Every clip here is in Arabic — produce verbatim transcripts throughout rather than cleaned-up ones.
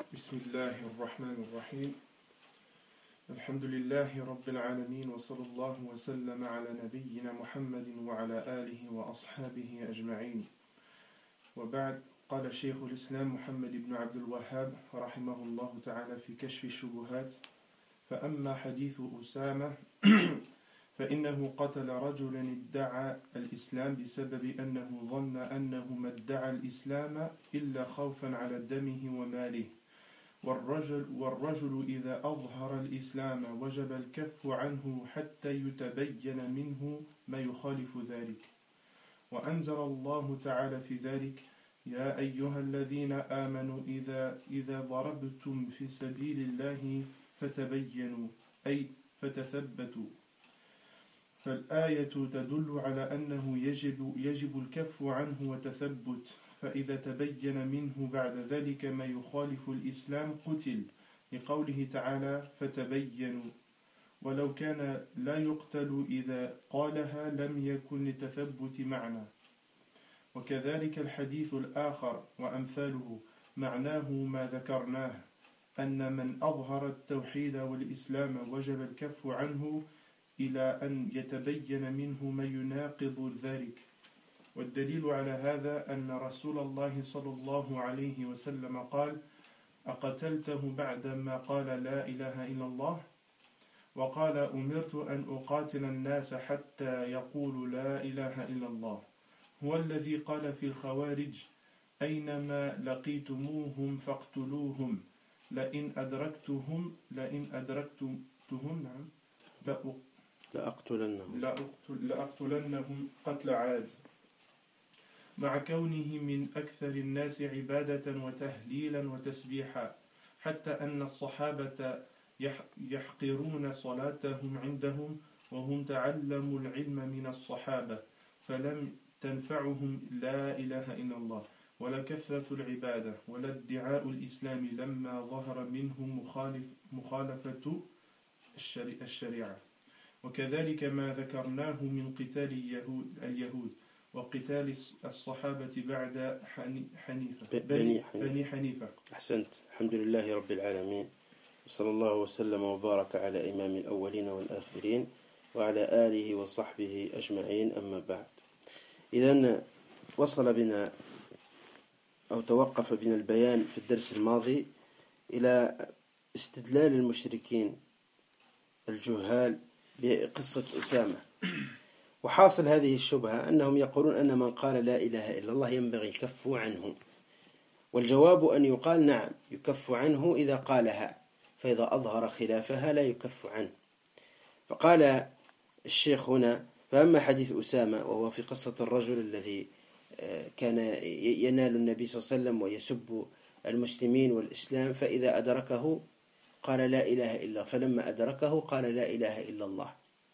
بسم الله الرحمن الرحيم. الحمد لله رب العالمين، وصلى الله وسلم على نبينا محمد وعلى آله وأصحابه أجمعين. وبعد، قال الشيخ الإسلام محمد بن عبد الوهاب رحمه الله تعالى في كشف الشبهات: فأما حديث أسامة فإنه قتل رجلا ادعى الإسلام بسبب أنه ظن أنه ما ادعى الإسلام إلا خوفا على دمه وماله. والرجل, والرجل إذا أظهر الإسلام وجب الكف عنه حتى يتبين منه ما يخالف ذلك. وأنزل الله تعالى في ذلك: يا أيها الذين آمنوا إذا, إذا ضربتم في سبيل الله فتبينوا، أي فتثبتوا. فالآية تدل على أنه يجب, يجب الكف عنه وتثبت، فإذا تبين منه بعد ذلك ما يخالف الإسلام قتل، لقوله تعالى: فتبينوا. ولو كان لا يقتل إذا قالها لم يكن لتثبت معنى. وكذلك الحديث الآخر وأمثاله معناه ما ذكرناه، أن من أظهر التوحيد والإسلام وجب الكف عنه إلى أن يتبين منه ما يناقض ذلك. والدليل على هذا أن رسول الله صلى الله عليه وسلم قال: أقتلته بعدما قال لا إله إلا الله؟ وقال: أمرت أن أقاتل الناس حتى يقولوا لا إله إلا الله. هو الذي قال في الخوارج: أينما لقيتموهم فاقتلوهم، لئن أدركتهم لئن أدركتهم نعم لأقتلنهم لأقتلنهم قتل عاد، مع كونه من أكثر الناس عبادة وتهليلا وتسبيحا، حتى أن الصحابة يحقرون صلاتهم عندهم وهم تعلموا العلم من الصحابة، فلم تنفعهم لا إله إلا الله ولا كثرة العبادة ولا ادعاء الإسلام لما ظهر منهم مخالف مخالفة الشريعة. وكذلك ما ذكرناه من قتال اليهود, اليهود وقتال الصحابة بعد حنيفة بني, بني حنيفة. أحسنت. الحمد لله رب العالمين، وصلى الله وسلم وبارك على إمام الأولين والآخرين وعلى آله وصحبه أجمعين، أما بعد. إذن وصل بنا أو توقف بنا البيان في الدرس الماضي إلى استدلال المشركين الجهال بقصة أسامة. وحاصل هذه الشبهة أنهم يقولون أن من قال لا إله إلا الله ينبغي الكف عنه، والجواب أن يقال نعم يكف عنه إذا قالها، فإذا أظهر خلافها لا يكف عنه. فقال الشيخ هنا: فأما حديث أسامة، وهو في قصة الرجل الذي كان ينال النبي صلى الله عليه وسلم ويسب المسلمين والإسلام، فإذا أدركه قال لا إله إلا الله، فلما أدركه قال لا إله إلا الله،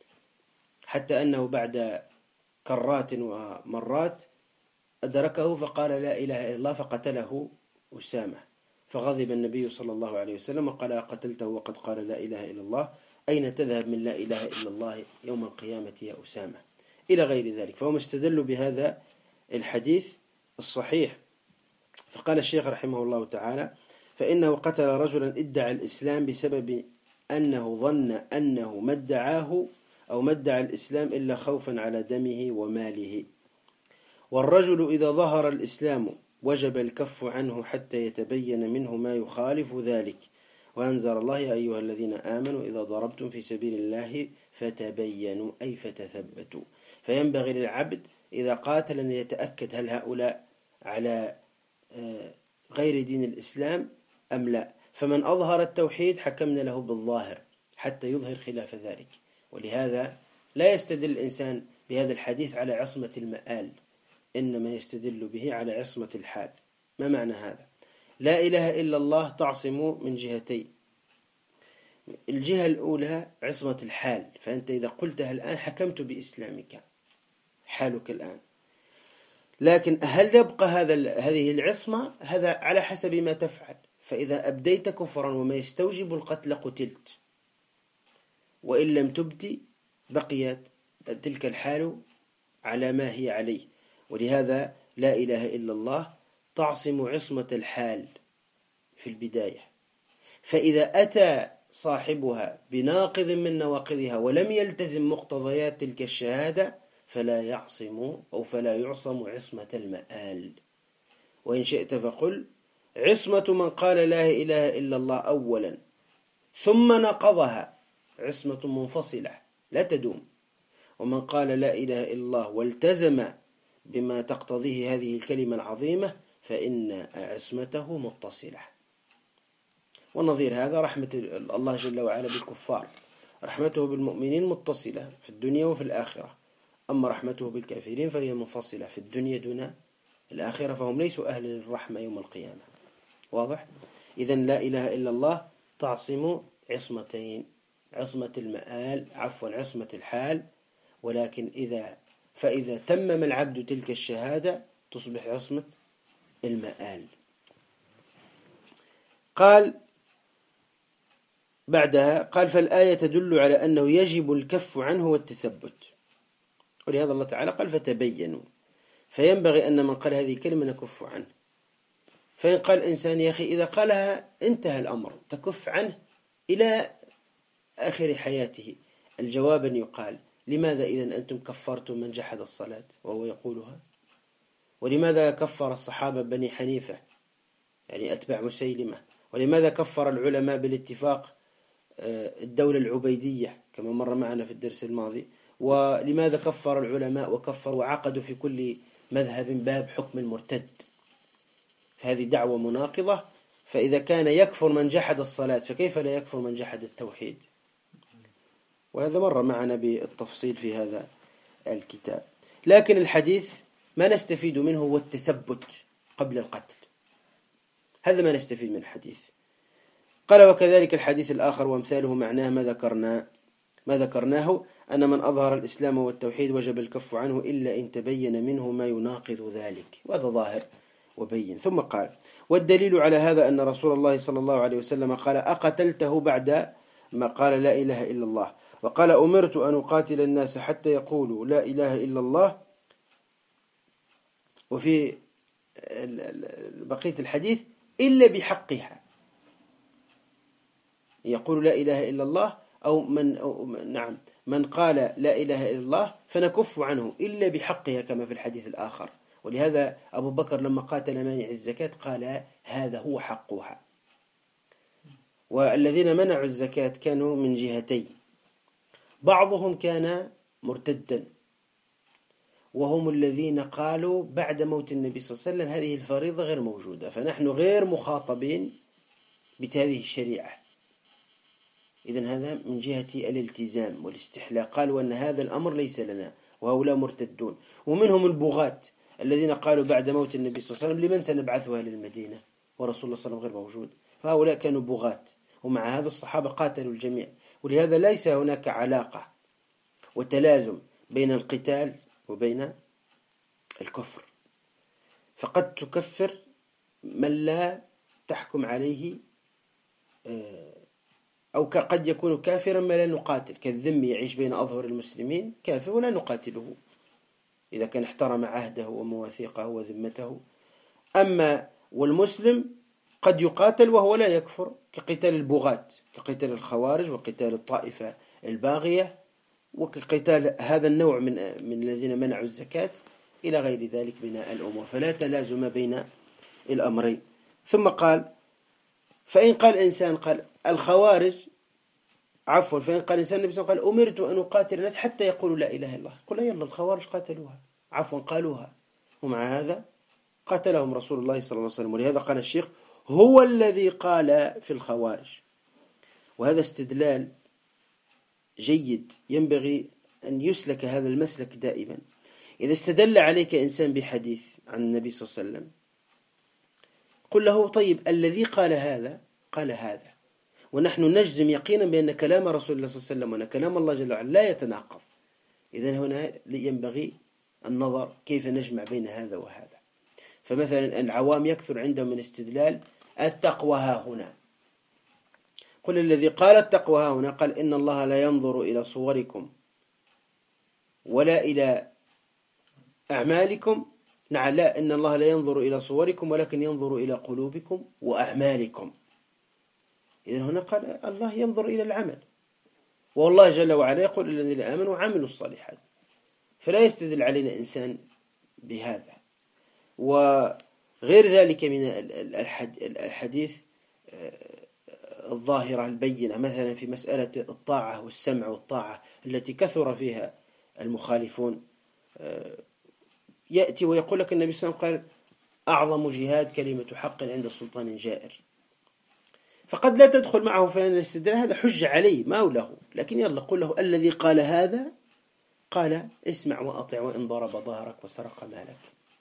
حتى أنه بعد كرات ومرات أدركه فقال لا إله إلا الله فقتله أسامة. فغضب النبي صلى الله عليه وسلم وقال: قتلته وقد قال لا إله إلا الله، أين تذهب من لا إله إلا الله يوم القيامة يا أسامة؟ إلى غير ذلك. فهم استدلوا بهذا الحديث الصحيح. فقال الشيخ رحمه الله تعالى: فإنه قتل رجلا ادعى الإسلام بسبب أنه ظن أنه ما ادعاه أو ما ادعى الإسلام إلا خوفا على دمه وماله. والرجل إذا ظهر الإسلام وجب الكف عنه حتى يتبين منه ما يخالف ذلك. وأنزل الله: يا أيها الذين آمنوا إذا ضربتم في سبيل الله فتبينوا، أي فتثبتوا. فينبغي للعبد إذا قاتل أن يتأكد هل هؤلاء على غير دين الإسلام أم لا. فمن أظهر التوحيد حكمنا له بالظاهر حتى يظهر خلاف ذلك. ولهذا لا يستدل الإنسان بهذا الحديث على عصمة المآل، إنما يستدل به على عصمة الحال. ما معنى هذا؟ لا إله إلا الله تعصم من جهتين. الجهة الأولى عصمة الحال، فأنت إذا قلتها الآن حكمت بإسلامك، حالك الآن. لكن هل يبقى هذا هذه العصمة؟ هذا على حسب ما تفعل. فإذا أبديت كفرا وما يستوجب القتل قتلت، وإن لم تبدي بقيت تلك الحال على ما هي عليه. ولهذا لا إله إلا الله تعصم عصمة الحال، في البداية، فإذا أتى صاحبها بناقض من نواقضها ولم يلتزم مقتضيات تلك الشهادة فلا يعصم أو فلا يعصم عصمة المآل. وإن شئت فقل عصمة من قال لا إله إلا الله أولا ثم نقضها عصمة منفصلة لا تدوم، ومن قال لا إله إلا الله والتزم بما تقتضيه هذه الكلمة العظيمة فإن عصمته متصلة. ونظير هذا رحمة الله جل وعلا بالكفار، رحمته بالمؤمنين متصلة في الدنيا وفي الآخرة، أما رحمته بالكافرين فهي منفصلة في الدنيا دون الآخرة، فهم ليسوا أهل الرحمة يوم القيامة. واضح؟ إذن لا إله إلا الله تعصم عصمتين، عصمة المآل عفوا عصمة الحال، ولكن إذا فإذا تمم العبد تلك الشهادة تصبح عصمة المآل. قال بعدها قال فالآية تدل على أنه يجب الكف عنه والتثبت، ولهذا الله تعالى قال فتبينوا، فينبغي أن من قال هذه الكلمة نكف عنه. فإن قال إنسان يا أخي إذا قالها انتهى الأمر تكف عنه إلى آخر حياته، الجواب أن يقال لماذا إذن أنتم كفرتم من جحد الصلاة وهو يقولها؟ ولماذا كفر الصحابة بني حنيفة يعني أتباع مسيلمة؟ ولماذا كفر العلماء بالاتفاق الدولة العبيدية كما مر معنا في الدرس الماضي؟ ولماذا كفر العلماء وكفر وعقدوا في كل مذهب باب حكم المرتد؟ فهذه دعوة مناقضة. فإذا كان يكفر من جحد الصلاة فكيف لا يكفر من جحد التوحيد؟ وهذا مر معنا بالتفصيل في هذا الكتاب. لكن الحديث ما نستفيد منه هو التثبت قبل القتل، هذا ما نستفيد من الحديث. قال وكذلك الحديث الآخر وامثاله معناه ما ذكرنا ما ذكرناه أن من أظهر الإسلام والتوحيد وجب الكف عنه إلا إن تبين منه ما يناقض ذلك، وهذا ظاهر وبين. ثم قال والدليل على هذا أن رسول الله صلى الله عليه وسلم قال أقتلته بعد ما قال لا إله إلا الله، وقال أمرت أن أقاتل الناس حتى يقولوا لا إله إلا الله. وفي بقية الحديث إلا بحقها، يقول لا إله إلا الله أو من أو نعم من قال لا إله إلا الله فنكف عنه إلا بحقها كما في الحديث الآخر. ولهذا أبو بكر لما قاتل مانع الزكاة قال هذا هو حقها. والذين منعوا الزكاة كانوا من جهتين، بعضهم كان مرتدا وهم الذين قالوا بعد موت النبي صلى الله عليه وسلم هذه الفريضة غير موجودة، فنحن غير مخاطبين بهذه الشريعة، إذن هذا من جهة الالتزام والاستحلاء، قالوا أن هذا الأمر ليس لنا، وهؤلاء مرتدون. ومنهم البغاة الذين قالوا بعد موت النبي صلى الله عليه وسلم لمن سنبعثها للمدينة ورسول الله صلى الله عليه وسلم غير موجود، فهؤلاء كانوا بغاة. ومع هذا الصحابة قاتلوا الجميع، ولهذا ليس هناك علاقة وتلازم بين القتال وبين الكفر، فقد تكفر من لا تحكم عليه أو قد يكون كافرا ما لا نقاتل، كالذمي يعيش بين أظهر المسلمين كافر ولا نقاتله إذا كان احترم عهده ومواثيقه وذمته. أما والمسلم قد يقاتل وهو لا يكفر، كقتال البغاة، كقتال الخوارج وقتال الطائفة الباغية وكقتال هذا النوع من من الذين منعوا الزكاة إلى غير ذلك من الأمور، فلا تلازم بين الأمرين. ثم قال فإن قال إنسان قال الخوارج عفوا فإن قال إنسان النبي صلى الله عليه وسلم قال أمرت أن أقاتل الناس حتى يقولوا لا إله إلا الله، قل يلا الخوارج قاتلوها عفوا قالوها، ومع هذا قاتلهم رسول الله صلى الله عليه وسلم. ولهذا قال الشيخ هو الذي قال في الخوارج، وهذا استدلال جيد ينبغي أن يسلك هذا المسلك دائما. إذا استدل عليك إنسان بحديث عن النبي صلى الله عليه وسلم قل له طيب الذي قال هذا قال هذا، ونحن نجزم يقينا بأن كلام رسول الله صلى الله عليه وسلم وأن كلام الله جل وعلا لا يتناقض. إذن هنا ينبغي النظر كيف نجمع بين هذا وهذا. فمثلا العوام يكثر عندهم من استدلال التقوى ها هنا، قل الذي قال التقوى ها هنا قال إن الله لا ينظر إلى صوركم ولا إلى أعمالكم نعم لا، إن الله لا ينظر إلى صوركم ولكن ينظر إلى قلوبكم وأعمالكم. إذن هنا قال الله ينظر إلى العمل، والله جل وعلا يقول الذين آمنوا وعملوا الصالحات، فلا يستدل علينا إنسان بهذا. وغير ذلك من الحديث الظاهرة البينة، مثلا في مسألة الطاعة والسمع والطاعة التي كثر فيها المخالفون، يأتي ويقول لك النبي صلى الله عليه وسلم قال أعظم جهاد كلمة حق عند سلطان جائر. فقد لا تدخل معه في الاستدلال، هذا حجة عليه ما له، لكن يلا قل له الذي قال هذا قال اسمع وأطع وإن ضرب ظهرك وسرق مالك،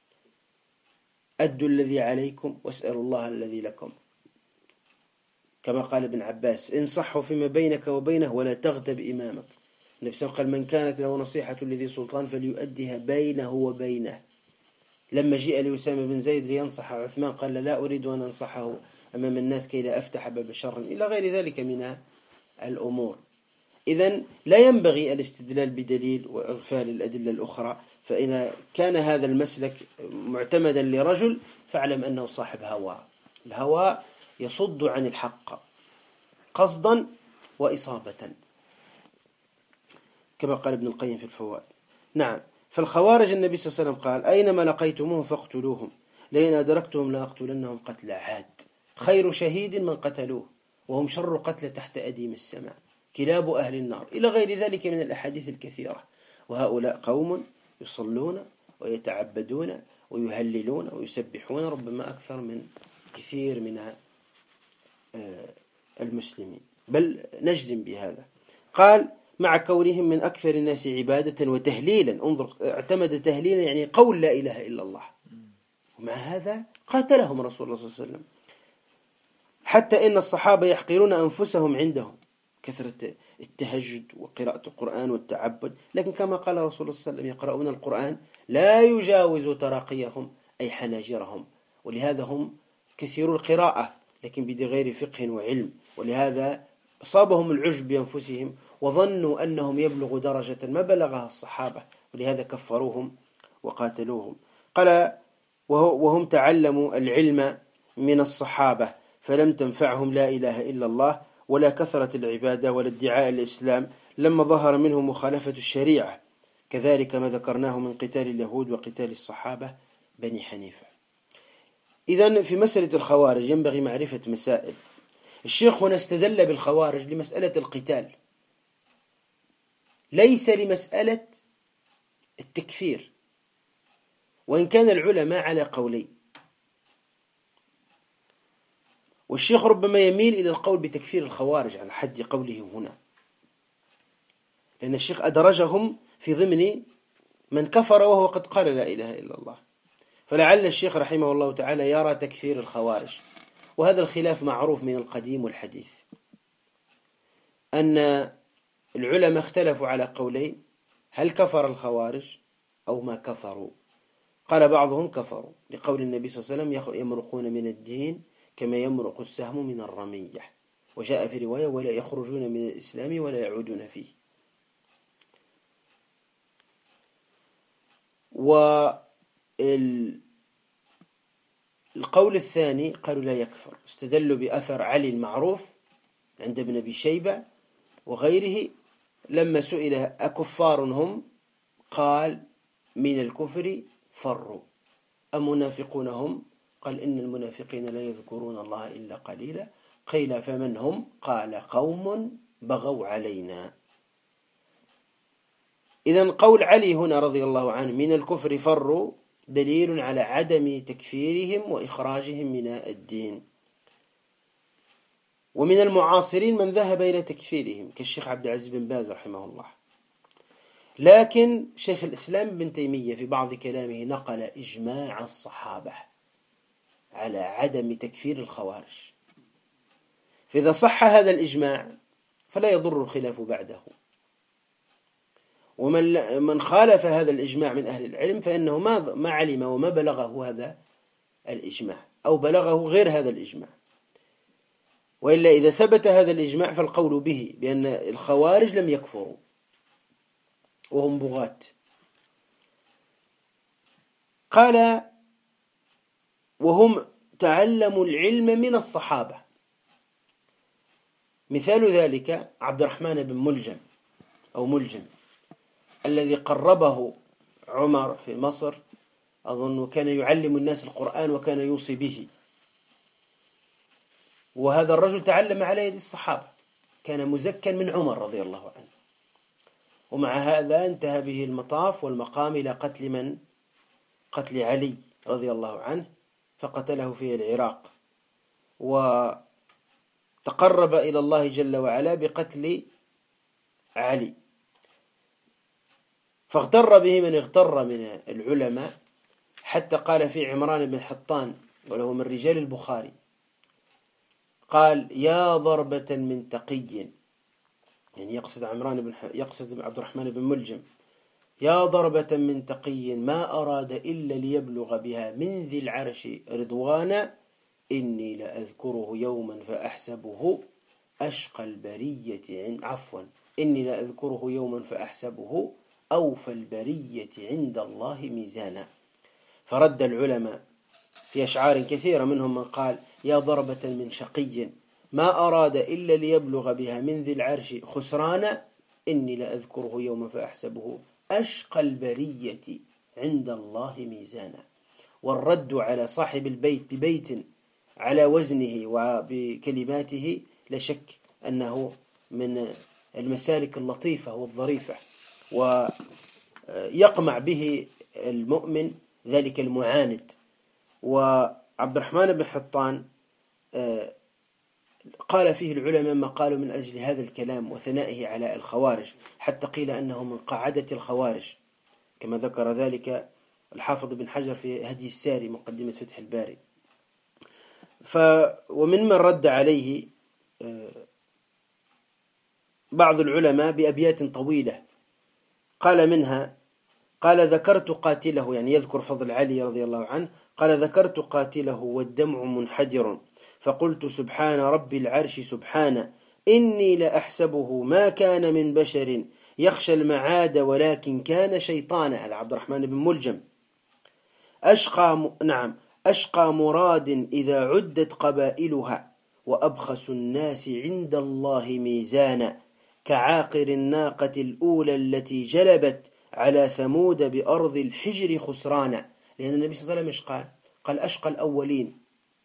أدوا الذي عليكم واسألوا الله الذي لكم، كما قال ابن عباس انصحوا فيما بينك وبينه ولا تغتب إمامك. النبي صلى الله عليه وسلم قال من كانت له نصيحة لذي سلطان فليؤديها بينه وبينه. لما جاء لأسامة بن زيد لينصح عثمان قال لا أريد أن أنصحه أمام الناس كي لا أفتح باب شر، إلى غير ذلك من الأمور. إذن لا ينبغي الاستدلال بدليل وإغفال الأدلة الأخرى. فإذا كان هذا المسلك معتمدا لرجل فاعلم أنه صاحب هوى، الهوى يصد عن الحق قصدا وإصابة، كما قال ابن القيم في الفوائد. نعم، فالخوارج النبي صلى الله عليه وسلم قال أينما لقيتموهم فاقتلوهم لئن أدركتهم لأقتلنهم قتل عاد، خير شهيد من قتلوه وهم شر قتل تحت أديم السماء، كلاب أهل النار، إلى غير ذلك من الأحاديث الكثيرة. وهؤلاء قوم يصلون ويتعبدون ويهللون ويسبحون ربما أكثر من كثير من المسلمين، بل نجزم بهذا. قال مع كونهم من أكثر الناس عبادة وتهليلا، انظر اعتمد تهليلا يعني قول لا إله إلا الله، ومع هذا قاتلهم رسول الله صلى الله عليه وسلم، حتى إن الصحابة يحقرون أنفسهم عندهم كثرة التهجد وقراءة القرآن والتعبد، لكن كما قال رسول الله صلى الله عليه وسلم يقرؤون القرآن لا يجاوز تراقيهم أي حناجرهم، ولهذا هم كثير القراءة لكن بغير فقه وعلم، ولهذا أصابهم العجب بأنفسهم وظنوا أنهم يبلغوا درجة ما بلغها الصحابة، ولهذا كفروهم وقاتلوهم. قال وهم تعلموا العلم من الصحابة فلم تنفعهم لا إله إلا الله ولا كثرة العبادة ولا ادعاء الإسلام لما ظهر منهم مخالفة الشريعة، كذلك ما ذكرناه من قتال اليهود وقتال الصحابة بني حنيفة. إذن في مسألة الخوارج ينبغي معرفة مسائل. الشيخ هنا استدل بالخوارج لمسألة القتال، ليس لمسألة التكفير، وإن كان العلماء على قولين، والشيخ ربما يميل إلى القول بتكفير الخوارج على حد قوله هنا، لأن الشيخ أدرجهم في ضمن من كفر وهو قد قال لا إله إلا الله، فلعل الشيخ رحمه الله تعالى يرى تكفير الخوارج. وهذا الخلاف معروف من القديم والحديث، أن العلماء اختلفوا على قولين، هل كفر الخوارج أو ما كفروا؟ قال بعضهم كفروا لقول النبي صلى الله عليه وسلم يمرقون من الدين كما يمرق السهم من الرمية، وجاء في رواية ولا يخرجون من الإسلام ولا يعودون فيه. والقول الثاني قالوا لا يكفر، استدلوا بأثر علي المعروف عند ابن أبي شيبة وغيره لما سئل أكفار هم قال من الكفر فروا، أم منافقون هم قال إن المنافقين لا يذكرون الله إلا قليلا، قيل فمن هم قال قوم بغوا علينا. إذن قول علي هنا رضي الله عنه من الكفر فروا دليل على عدم تكفيرهم وإخراجهم من الدين. ومن المعاصرين من ذهب إلى تكفيرهم كالشيخ عبد العزيز بن باز رحمه الله، لكن شيخ الإسلام ابن تيمية في بعض كلامه نقل إجماع الصحابة على عدم تكفير الخوارج، فإذا صح هذا الإجماع فلا يضر الخلاف بعده، ومن من خالف هذا الإجماع من أهل العلم فإنه ما ما علم وما بلغه هذا الإجماع أو بلغه غير هذا الإجماع، وإلا إذا ثبت هذا الإجماع فالقول به بأن الخوارج لم يكفروا وهم بغاة. قال وهم تعلموا العلم من الصحابة. مثال ذلك عبد الرحمن بن ملجم أو ملجم الذي قربه عمر في مصر، أظن كان يعلم الناس القرآن وكان يوصي به، وهذا الرجل تعلم على يد الصحابة، كان مزكا من عمر رضي الله عنه، ومع هذا انتهى به المطاف والمقام إلى قتل من؟ قتل علي رضي الله عنه، فقتله في العراق، وتقرب إلى الله جل وعلا بقتل علي. فاغتر به من اغتر من العلماء، حتى قال في عمران بن حطان وله من رجال البخاري، قال يا ضربة من تقي، يعني يقصد عمران بن ح... يقصد عبد الرحمن بن ملجم، يا ضربة من تقي ما أراد إلا ليبلغ بها من ذي العرش رضوانا، إني لأذكره يوما فأحسبه أشقى البرية عند عفوا إني لأذكره يوما فأحسبه أوفى البرية عند الله ميزانا. فرد العلماء في أشعار كثيرة، منهم من قال يا ضربة من شقي ما أراد إلا ليبلغ بها من ذي العرش خسرانا، إني لأذكره يوما فأحسبه أشقى البرية عند الله ميزانا. والرد على صاحب البيت ببيت على وزنه وبكلماته لا شك أنه من المسالك اللطيفة والظريفة، ويقمع به المؤمن ذلك المعاند. وعبد الرحمن بن حطان قال فيه العلماء ما قالوا من أجل هذا الكلام وثنائه على الخوارج، حتى قيل أنه من قاعدة الخوارج كما ذكر ذلك الحافظ بن حجر في هدي الساري مقدمة فتح الباري. ف ومن من رد عليه بعض العلماء بأبيات طويلة، قال منها قال ذكرت قاتله، يعني يذكر فضل علي رضي الله عنه، قال ذكرت قاتله والدمع منحدر، فقلت سبحان رب العرش سبحانه، إني لأحسبه ما كان من بشر يخشى المعاد ولكن كان شيطانا. هذا عبد الرحمن بن ملجم. أشقى م... نعم أشقى مراد إذا عدت قبائلها، وأبخس الناس عند الله ميزانا، كعاقر الناقة الأولى التي جلبت على ثمود بأرض الحجر خسرانا. لأن النبي صلى الله عليه وسلم قال قال أشقى الأولين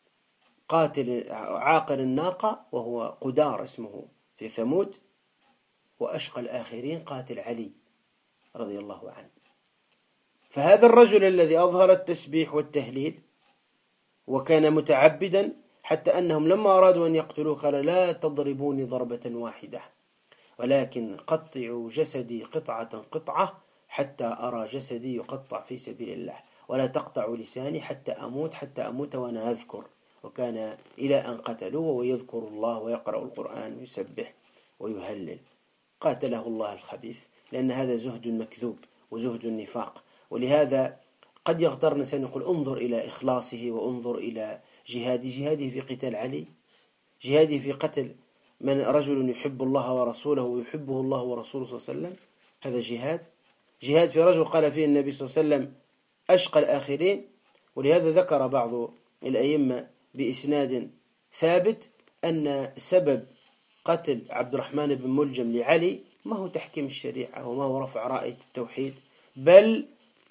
قاتل عاقر الناقة وهو قدار اسمه في ثمود، وأشقى الآخرين قاتل علي رضي الله عنه. فهذا الرجل الذي أظهر التسبيح والتهليل وكان متعبدا، حتى أنهم لما أرادوا أن يقتلوه قال لا تضربوني ضربة واحدة، ولكن قطعوا جسدي قطعة قطعة حتى أرى جسدي يقطع في سبيل الله، ولا تقطعوا لساني حتى أموت حتى أموت وأنا أذكر. وكان إلى أن قتلوه ويذكر الله ويقرأ القرآن ويسبح ويهلل. قاتله الله الخبيث، لأن هذا زهد مكذوب وزهد النفاق. ولهذا قد يغتر الإنسان يقول انظر إلى إخلاصه وانظر إلى جهاده جهاده في قتال علي، جهاده في قتل من رجل يحب الله ورسوله ويحبه الله ورسوله صلى الله عليه وسلم، هذا جهاد. جهاد في رجل قال فيه النبي صلى الله عليه وسلم أشقى الآخرين. ولهذا ذكر بعض الأئمة بإسناد ثابت أن سبب قتل عبد الرحمن بن ملجم لعلي ما هو تحكيم الشريعة وما هو رفع راية التوحيد، بل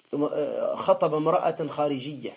خطب امرأة خارجية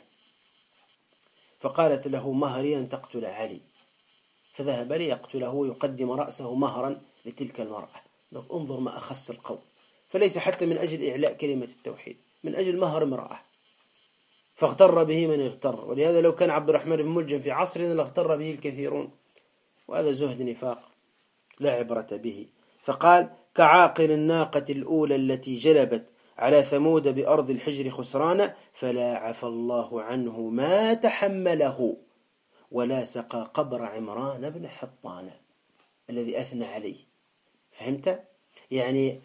فقالت له مهري أن تقتل علي، فذهب ليقتله ويقدم رأسه مهرا لتلك المرأة. انظر ما أخص القول، فليس حتى من أجل إعلاء كلمة التوحيد، من أجل مهر امرأة، فاغتر به من اغتر. ولهذا لو كان عبد الرحمن بن ملجم في عصرنا لاغتر به الكثيرون، وهذا زهد نفاق لا عبرة به. فقال كعاقر الناقة الأولى التي جلبت على ثمود بأرض الحجر خسرانا، فلا عفى الله عنه ما تحمله ولا سقى قبر عمران بن حطان الذي أثنى عليه. فهمت؟ يعني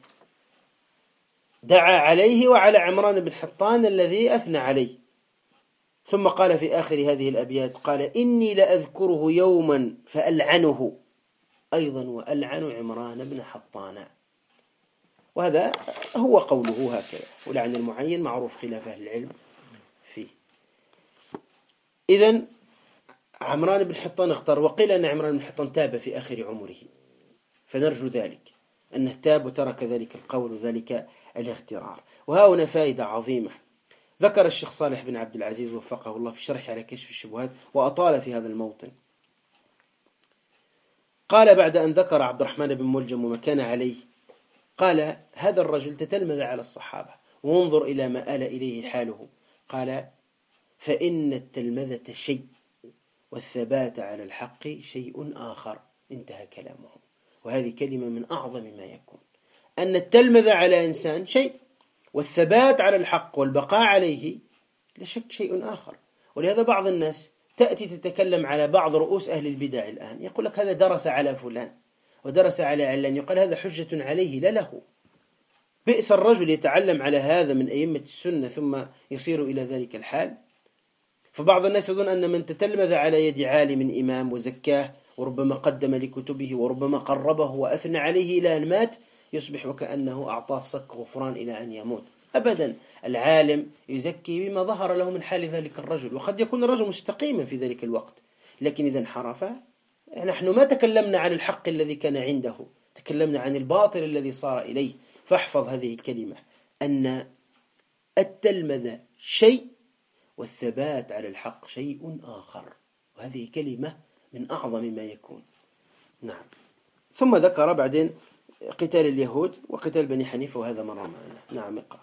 دعا عليه وعلى عمران بن حطان الذي أثنى عليه. ثم قال في آخر هذه الأبيات قال إني لأذكره يوما فألعنه أيضا وألعن عمران بن حطان. وهذا هو قوله هكذا، ولعن المعين معروف خلاف أهل العلم، فيه. إذن عمران بن حطان اختار، وقيل أن عمران بن حطان تاب في آخر عمره، فنرجو ذلك أنه تاب وترك ذلك القول وذلك الاغترار. وها هنا فائدة عظيمة ذكر الشيخ صالح بن عبد العزيز وفقه الله في شرح على كشف الشبهات، وأطال في هذا الموطن. قال بعد أن ذكر عبد الرحمن بن ملجم وما كان عليه، قال هذا الرجل تتلمذ على الصحابة، وانظر إلى ما آل إليه حاله. قال فإن التلمذة شيء والثبات على الحق شيء آخر. انتهى كلامه. وهذه كلمة من أعظم ما يكون، أن التلمذة على إنسان شيء، والثبات على الحق والبقاء عليه لا شك شيء آخر. ولهذا بعض الناس تأتي تتكلم على بعض رؤوس أهل البدع الآن، يقول لك هذا درس على فلان ودرس على علان، يقال هذا حجة عليه لا له. بئس الرجل يتعلم على هذا من أئمة السنة ثم يصير إلى ذلك الحال. فبعض الناس يظن أن من تتلمذ على يد عالم إمام وزكاه وربما قدم لكتبه وربما قربه وأثنى عليه إلى أن مات يصبح وكأنه أعطاه صك غفران إلى أن يموت. أبدا، العالم يزكي بما ظهر له من حال ذلك الرجل، وقد يكون الرجل مستقيما في ذلك الوقت، لكن إذا انحرف، نحن ما تكلمنا عن الحق الذي كان عنده، تكلمنا عن الباطل الذي صار إليه. فاحفظ هذه الكلمة، أن التلمذة شيء والثبات على الحق شيء آخر، وهذه كلمة من أعظم ما يكون. نعم. ثم ذكر بعدين قتال اليهود وقتال بني حنيفة، وهذا مر معنا. نعم اقرأ.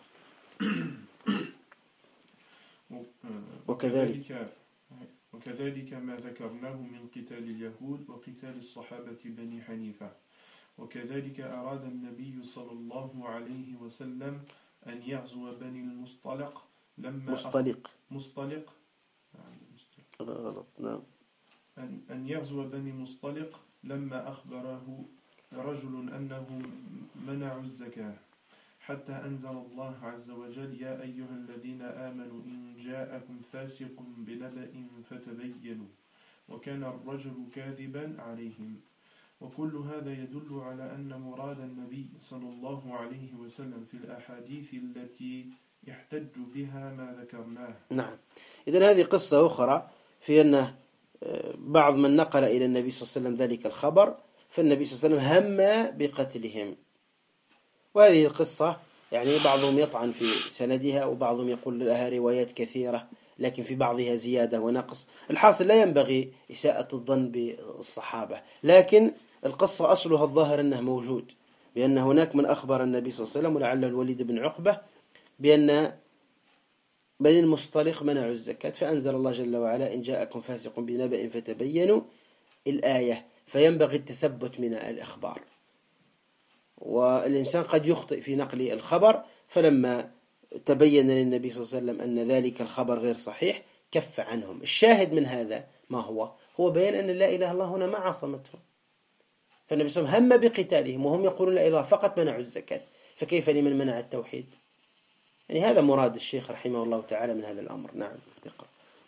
وكذلك وكذلك ما ذكرناه من قتال اليهود وقتال الصحابة بني حنيفة. وكذلك أراد النبي صلى الله عليه وسلم أن يغزو بني المصطلق لما مصطلق مصطلق غلط. نعم. أن أن يغزو بني مصطلق لما أخبره رجل أنهم منعوا الزكاة، حتى أنزل الله عز وجل يا أيها الذين آمنوا إن جاءكم فاسق بنبأ فتبينوا، وكان الرجل كاذبا عليهم. وكل هذا يدل على أن مراد النبي صلى الله عليه وسلم في الأحاديث التي يحتج بها ما ذكرناه. نعم. إذن هذه قصة أخرى في أن بعض من نقل إلى النبي صلى الله عليه وسلم ذلك الخبر، فالنبي صلى الله عليه وسلم هم بقتلهم. وهذه القصة يعني بعضهم يطعن في سندها، وبعضهم يقول لها روايات كثيرة لكن في بعضها زيادة ونقص. الحاصل لا ينبغي إساءة الظن بالصحابة، لكن القصة أصلها الظاهر أنه موجود، بأن هناك من أخبر النبي صلى الله عليه وسلم ولعله الوليد بن عقبة بأن بني المصطلق منعوا الزكاة، فأنزل الله جل وعلا إن جاءكم فاسق بنبأ فتبينوا الآية. فينبغي التثبت من الأخبار، والإنسان قد يخطئ في نقل الخبر، فلما تبين للنبي صلى الله عليه وسلم أن ذلك الخبر غير صحيح كف عنهم. الشاهد من هذا ما هو؟ هو بيان أن لا إله إلا الله هنا ما عصمتهم، فالنبي صلى الله عليه وسلم هم بقتالهم وهم يقولون لا إله فقط منعوا الزكاة، فكيف لمن منع التوحيد؟ يعني هذا مراد الشيخ رحمه الله تعالى من هذا الأمر. نعم اقرأ.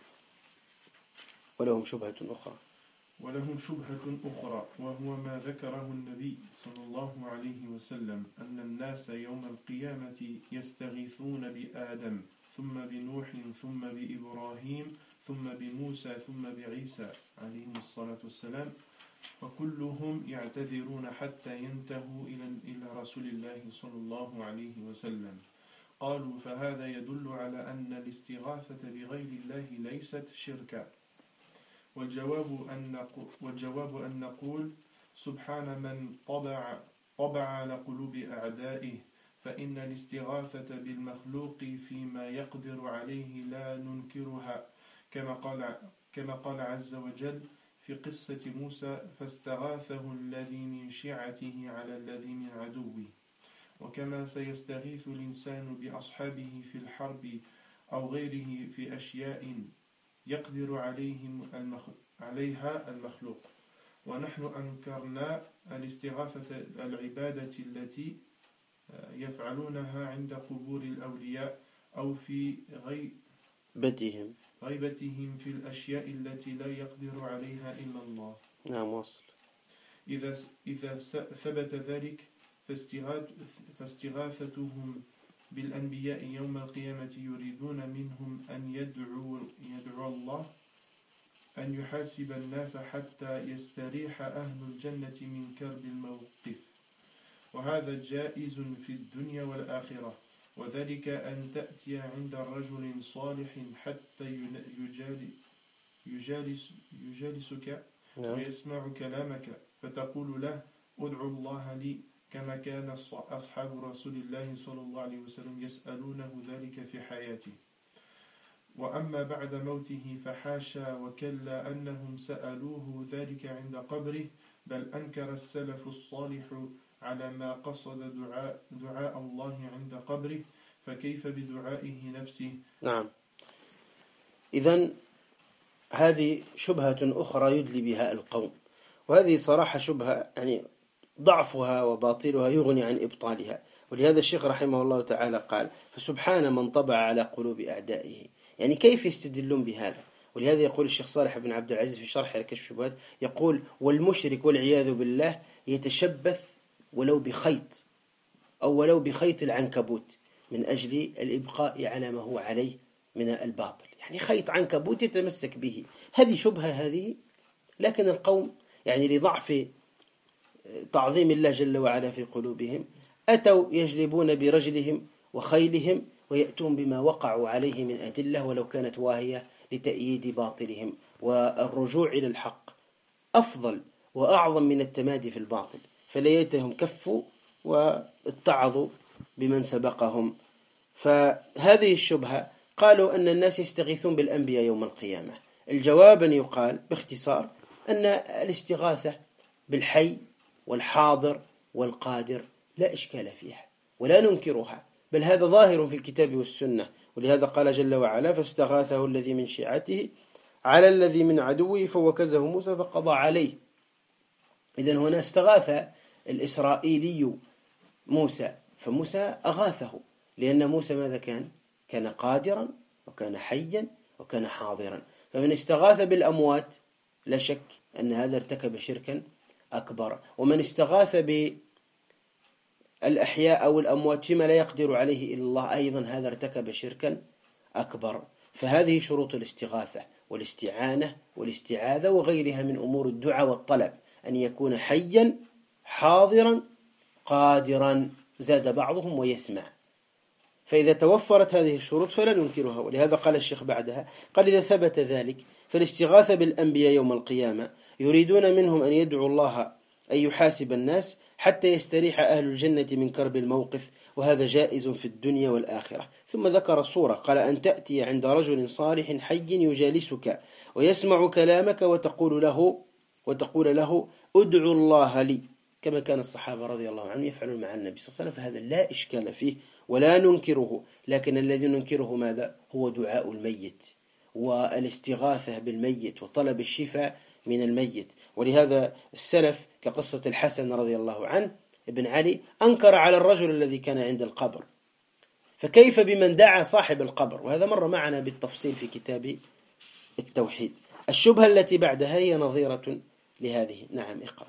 ولهم شبهة أخرى ولهم شبهة أخرى وهو ما ذكره النبي صلى الله عليه وسلم أن الناس يوم القيامة يستغيثون بآدم ثم بنوح ثم بإبراهيم ثم بموسى ثم بعيسى عليهم الصلاة والسلام، وكلهم يعتذرون حتى ينتهوا إلى رسول الله صلى الله عليه وسلم. قالوا فهذا يدل على أن الاستغاثة بغير الله ليست شركا. والجواب أن نقول, والجواب أن نقول سبحان من طبع, طبع على قلوب أعدائه، فإن الاستغاثة بالمخلوق فيما يقدر عليه لا ننكرها، كما قال, كما قال عز وجل في قصة موسى فاستغاثه الذي من شيعته على الذي من عدوه. وكما سيستغيث الإنسان بأصحابه في الحرب أو غيره في أشياء يقدر عليهم المخ... عليها المخلوق. ونحن أنكرنا الاستغاثة العبادة التي يفعلونها عند قبور الأولياء أو في غيبتهم غيبتهم في الأشياء التي لا يقدر عليها إلا الله. نعم واصل. إذا إذا ثبت ذلك فاستغاثتهم بالأنبياء يوم القيامة يريدون منهم أن يدعوا, يدعوا الله أن يحاسب الناس حتى يستريح أهل الجنة من كرب الموقف، وهذا جائز في الدنيا والآخرة، وذلك أن تأتي عند رجل صالح حتى يجالس يجالسك ويسمع كلامك فتقول له ادعو الله لي، كما كان أصحاب رسول الله صلى الله عليه وسلم يسألونه ذلك في حياته. وأما بعد موته فحاشا وكلا أنهم سألوه ذلك عند قبره، بل أنكر السلف الصالح على ما قصد دعاء, دعاء الله عند قبره، فكيف بدعائه نفسه؟ نعم. إذن هذه شبهة أخرى يدلي بها القوم، وهذه صراحة شبهة يعني ضعفها وباطلها يغني عن إبطالها. ولهذا الشيخ رحمه الله تعالى قال فسبحان من طبع على قلوب أعدائه. يعني كيف يستدلون بهذا؟ ولهذا يقول الشيخ صالح بن عبد العزيز في شرح لكشف الشبهات، يقول والمشرك والعياذ بالله يتشبث ولو بخيط أو ولو بخيط العنكبوت من أجل الإبقاء على ما هو عليه من الباطل، يعني خيط عنكبوت يتمسك به. هذه شبهة هذه، لكن القوم يعني لضعف تعظيم الله جل وعلا في قلوبهم أتوا يجلبون برجلهم وخيلهم ويأتون بما وقعوا عليه من أدلة ولو كانت واهية لتأييد باطلهم. والرجوع إلى الحق أفضل وأعظم من التمادي في الباطل، فليتهم كفوا واتعظوا بمن سبقهم. فهذه الشبهة قالوا أن الناس يستغيثون بالأنبياء يوم القيامة. الجواب أن يقال باختصار أن الاستغاثة بالحي والحاضر والقادر لا إشكال فيها ولا ننكرها، بل هذا ظاهر في الكتاب والسنة. ولهذا قال جل وعلا فاستغاثه الذي من شيعته على الذي من عدوه فوكزه موسى فقضى عليه. إذن هنا استغاث الإسرائيلي موسى، فموسى أغاثه، لأن موسى ماذا كان؟ كان قادرا وكان حيا وكان حاضرا. فمن استغاث بالأموات لا شك أن هذا ارتكب شركا أكبر، ومن استغاث بالأحياء أو الأموات فيما لا يقدر عليه إلا الله أيضا هذا ارتكب شركا أكبر. فهذه شروط الاستغاثة والاستعانة والاستعاذة وغيرها من أمور الدعاء والطلب، أن يكون حيا حاضرا قادرا، زاد بعضهم ويسمع. فإذا توفرت هذه الشروط فلا ننكرها. ولهذا قال الشيخ بعدها قال إذا ثبت ذلك فالاستغاثة بالأنبياء يوم القيامة يريدون منهم أن يدعوا الله أن يحاسب الناس حتى يستريح أهل الجنة من كرب الموقف، وهذا جائز في الدنيا والآخرة. ثم ذكر صورة قال أن تأتي عند رجل صالح حي يجالسك ويسمع كلامك وتقول له وتقول له ادعو الله لي، كما كان الصحابة رضي الله عنهم يفعلون مع النبي صلى الله عليه وسلم. فهذا لا إشكال فيه ولا ننكره، لكن الذي ننكره ماذا؟ هو دعاء الميت والاستغاثة بالميت وطلب الشفاء من الميت. ولهذا السلف كقصة الحسن رضي الله عنه ابن علي أنكر على الرجل الذي كان عند القبر، فكيف بمن دعا صاحب القبر؟ وهذا مر معنا بالتفصيل في كتاب التوحيد. الشبهة التي بعدها هي نظيرة لهذه. نعم اقرأ.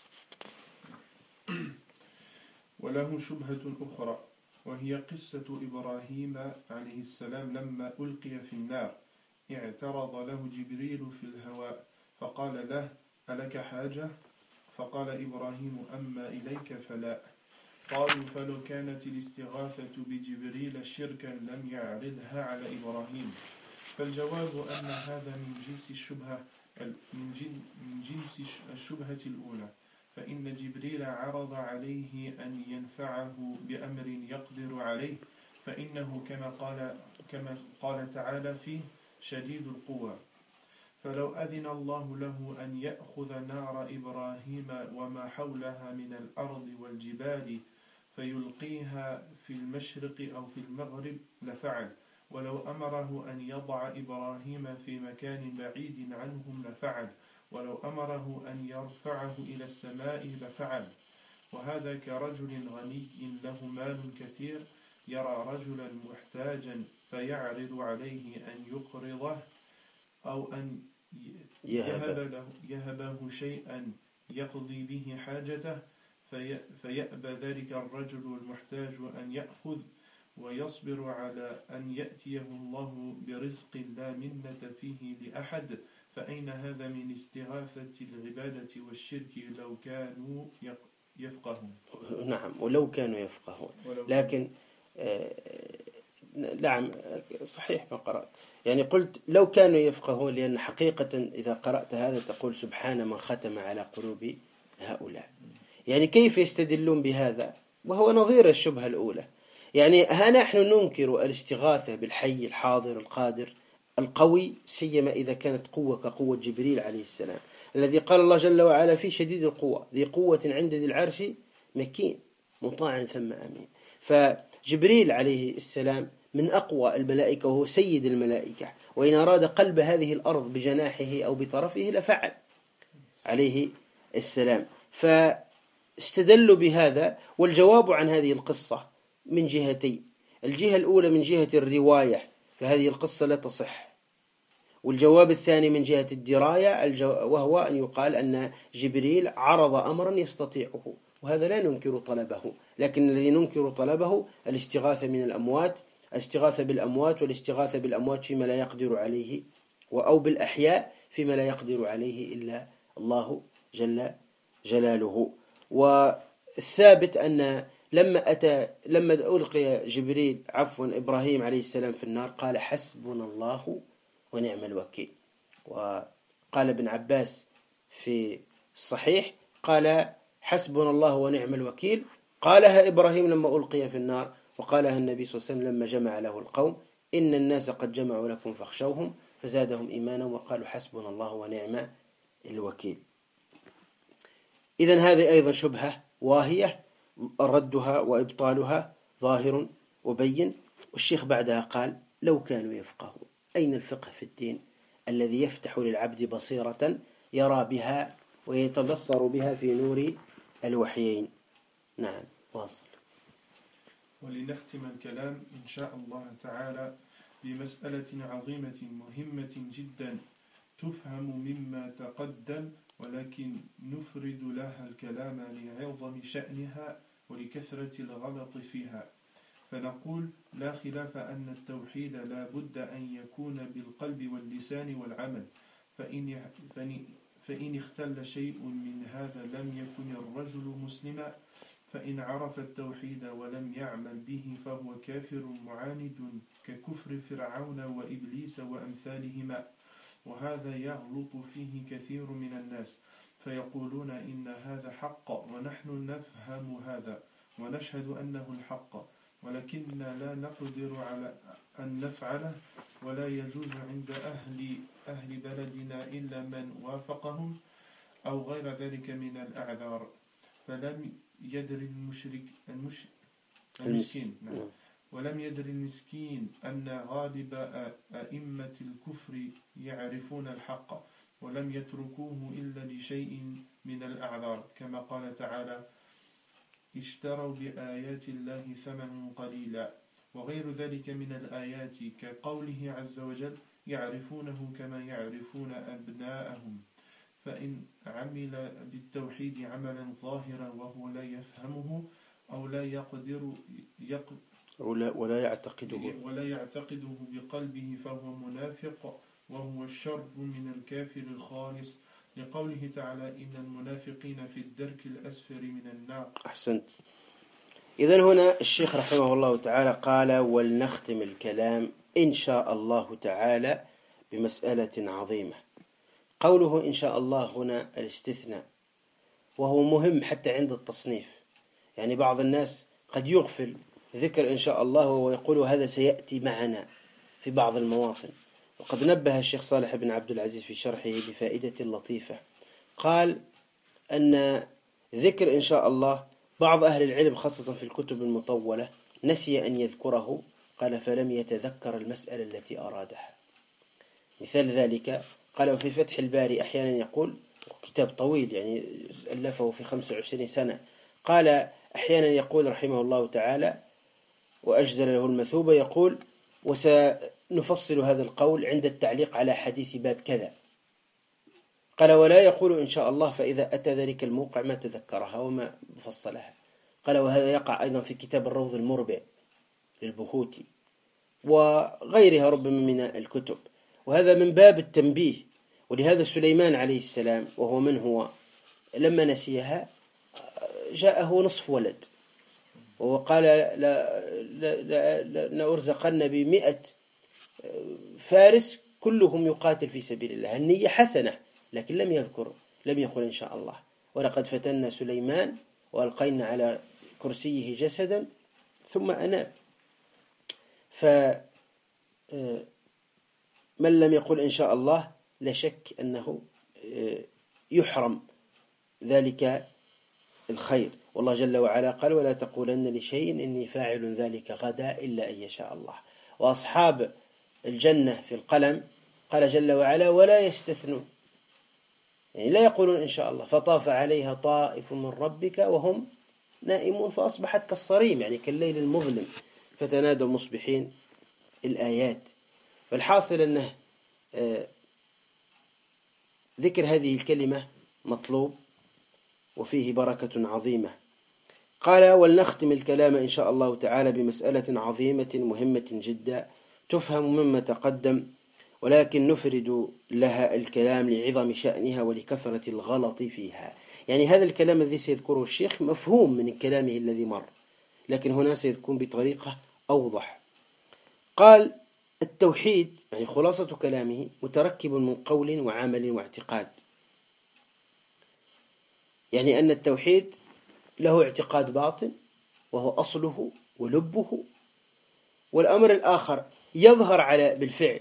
وله شبهة أخرى، وهي قصة إبراهيم عليه السلام لما ألقي في النار اعترض له جبريل في الهواء فقال له ألك حاجة؟ فقال إبراهيم أما إليك فلا. قالوا فلو كانت الاستغاثة بجبريل شركا لم يعرضها على إبراهيم. فالجواب أن هذا من جنس الشبهة من جنس الشبهة الأولى، فإن جبريل عرض عليه أن ينفعه بأمر يقدر عليه، فإنه كما قال كما قال تعالى فيه شديد القوى. فلو أذن الله له أن يأخذ نار إبراهيم وما حولها من الأرض والجبال فيلقيها في المشرق أو في المغرب لفعل، ولو أمره أن يضع إبراهيم في مكان بعيد عنهم لفعل، ولو أمره أن يرفعه إلى السماء لفعل. وهذا كرجل غني له مال كثير يرى رجلا محتاجا فيعرض عليه أن يقرضه أو أن يهب له يهبه شيئا يقضي به حاجته، في فيأبى ذلك الرجل المحتاج أن يأخذ، ويصبر على أن يأتيه الله برزق لا منة فيه لأحد، فأين هذا من استغاثة العبادة والشرك لو كانوا يفقهون. نعم، ولو كانوا يفقهون. لكن نعم صحيح ما قرأت، يعني قلت لو كانوا يفقهون، لأن حقيقة إذا قرأت هذا تقول سبحان من ختم على قلوب هؤلاء. يعني كيف يستدلون بهذا وهو نظير الشبهة الأولى؟ يعني ها نحن ننكر الاستغاثة بالحي الحاضر القادر القوي، سيما إذا كانت قوة كقوة جبريل عليه السلام، الذي قال الله جل وعلا فيه شديد القوة ذي قوة عند ذي العرش مكين مطاع ثم أمين. فجبريل عليه السلام من أقوى الملائكة وهو سيد الملائكة، وإن أراد قلب هذه الأرض بجناحه أو بطرفه لفعل عليه السلام. فاستدلوا بهذا، والجواب عن هذه القصة من جهتين. الجهة الأولى من جهة الرواية، فهذه القصة لا تصح، والجواب الثاني من جهة الدراية، وهو أن يقال أن جبريل عرض أمرا يستطيعه، وهذا لا ننكر طلبه، لكن الذي ننكر طلبه الاستغاثة من الأموات، الاستغاثة بالأموات والاستغاثة بالأموات فيما لا يقدر عليه، أو بالأحياء فيما لا يقدر عليه إلا الله جل جلاله. والثابت أن لما أتى لما ألقي جبريل عفوا إبراهيم عليه السلام في النار قال حسبنا الله ونعم الوكيل. وقال ابن عباس في الصحيح قال حسبنا الله ونعم الوكيل، قالها إبراهيم لما ألقي في النار، وقالها النبي صلى الله عليه وسلم لما جمع له القوم إن الناس قد جمعوا لكم فاخشوهم فزادهم إيمانا وقالوا حسبنا الله ونعم الوكيل. إذن هذه أيضا شبهة واهية، ردها وإبطالها ظاهر وبين. والشيخ بعدها قال لو كانوا يفقهون. أين الفقه في الدين الذي يفتح للعبد بصيرة يرى بها ويتبصر بها في نور الوحيين؟ نعم واصل. ولنختم الكلام إن شاء الله تعالى بمسألة عظيمة مهمة جدا تفهم مما تقدم، ولكن نفرد لها الكلام لعظم شأنها ولكثرة الغلط فيها. فنقول لا خلاف أن التوحيد لا بد أن يكون بالقلب واللسان والعمل، فإن, فإن اختل شيء من هذا لم يكن الرجل مسلما، فإن عرف التوحيد ولم يعمل به فهو كافر معاند ككفر فرعون وإبليس وأمثالهما. وهذا يغلط فيه كثير من الناس، فيقولون إن هذا حق ونحن نفهم هذا ونشهد أنه الحق، ولكننا لا نقدر على أن نفعله، ولا يجوز عند أهل, أهل بلدنا إلا من وافقهم أو غير ذلك من الأعذار. فلم يدري المشرك المش... المسكين نعم. ولم يدري المسكين أن غالب أئمة الكفر يعرفون الحق ولم يتركوه إلا لشيء من الأعذار، كما قال تعالى اشتروا بآيات الله ثمنا قليلا، وغير ذلك من الآيات كقوله عز وجل يعرفونه كما يعرفون أبناءهم. فإن عمل بالتوحيد عملا ظاهرا وهو لا يفهمه أو لا يقدر يق... ولا, ولا يعتقده ولا يعتقده بقلبه فهو منافق، وهو الشر من الكافر الخالص، لقوله تعالى إن المنافقين في الدرك الأسفل من النار. أحسنت. إذن هنا الشيخ رحمه الله تعالى قال ولنختم الكلام إن شاء الله تعالى بمسألة عظيمة. قوله إن شاء الله هنا الاستثناء، وهو مهم حتى عند التصنيف. يعني بعض الناس قد يغفل ذكر إن شاء الله ويقول هذا سيأتي معنا في بعض المواطن. وقد نبه الشيخ صالح بن عبد العزيز في شرحه بفائدة لطيفة، قال أن ذكر إن شاء الله بعض أهل العلم خاصة في الكتب المطولة نسي أن يذكره، قال فلم يتذكر المسألة التي أرادها. مثال ذلك قال وفي فتح الباري أحيانا يقول، كتاب طويل يعني ألفه في خمس وعشرين سنة، قال أحيانا يقول رحمه الله تعالى وأجزل له المثوبة، يقول وسنفصل هذا القول عند التعليق على حديث باب كذا. قال ولا يقول إن شاء الله فإذا أتى ذلك الموقع ما تذكرها وما فصلها. قال وهذا يقع أيضا في كتاب الروض المربع للبهوتي وغيرها ربما من الكتب، وهذا من باب التنبيه. ولهذا سليمان عليه السلام وهو من هو لما نسيها جاءه نصف ولد، وقال لا, لا, لا, لا أرزقن بمئة فارس كلهم يقاتل في سبيل الله. النية حسنة، لكن لم يذكر لم يقل إن شاء الله. ولقد فتنا سليمان وألقينا على كرسيه جسدا ثم أناب. فمن لم يقل إن شاء الله لا شك أنه يحرم ذلك الخير. والله جل وعلا قال: ولا تقولن لشيء إني فاعل ذلك غدا إلا أن يشاء الله. وأصحاب الجنة في القلم قال جل وعلا: ولا يستثنون، يعني لا يقولون إن شاء الله. فطاف عليها طائف من ربك وهم نائمون فأصبحت كالصريم، يعني كالليل المظلم، فتنادوا مصبحين الآيات. فالحاصل أنه ذكر هذه الكلمة مطلوب وفيه بركة عظيمة. قال: ولنختم الكلام إن شاء الله تعالى بمسألة عظيمة مهمة جدا تفهم مما تقدم، ولكن نفرد لها الكلام لعظم شأنها ولكثرة الغلط فيها. يعني هذا الكلام الذي سيذكره الشيخ مفهوم من كلامه الذي مر، لكن هنا سيكون بطريقة أوضح. قال: التوحيد يعني خلاصة كلامه متركب من قول وعمل واعتقاد، يعني أن التوحيد له اعتقاد باطن وهو أصله ولبه، والأمر الآخر يظهر على بالفعل،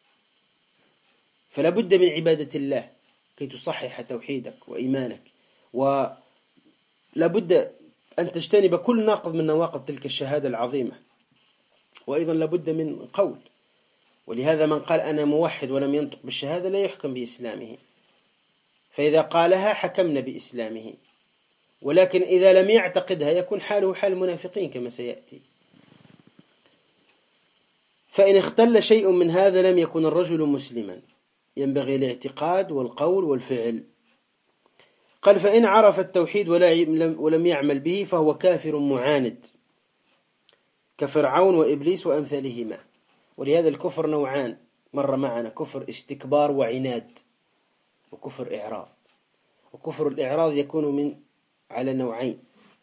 فلا بد من عبادة الله كي تصحح توحيدك وإيمانك، ولا بد أن تجتنب كل ناقض من نواقض تلك الشهادة العظيمة، وأيضا لا بد من قول. ولهذا من قال أنا موحد ولم ينطق بالشهادة لا يحكم بإسلامه، فإذا قالها حكمنا بإسلامه، ولكن إذا لم يعتقدها يكون حاله حال المنافقين كما سيأتي. فإن اختل شيء من هذا لم يكن الرجل مسلما، ينبغي الاعتقاد والقول والفعل. قال: فإن عرف التوحيد ولم يعمل به فهو كافر معاند كفرعون وإبليس وأمثالهما. ولهذا الكفر نوعان مر معنا: كفر استكبار وعناد، وكفر إعراض. وكفر الإعراض يكون من على نوعين: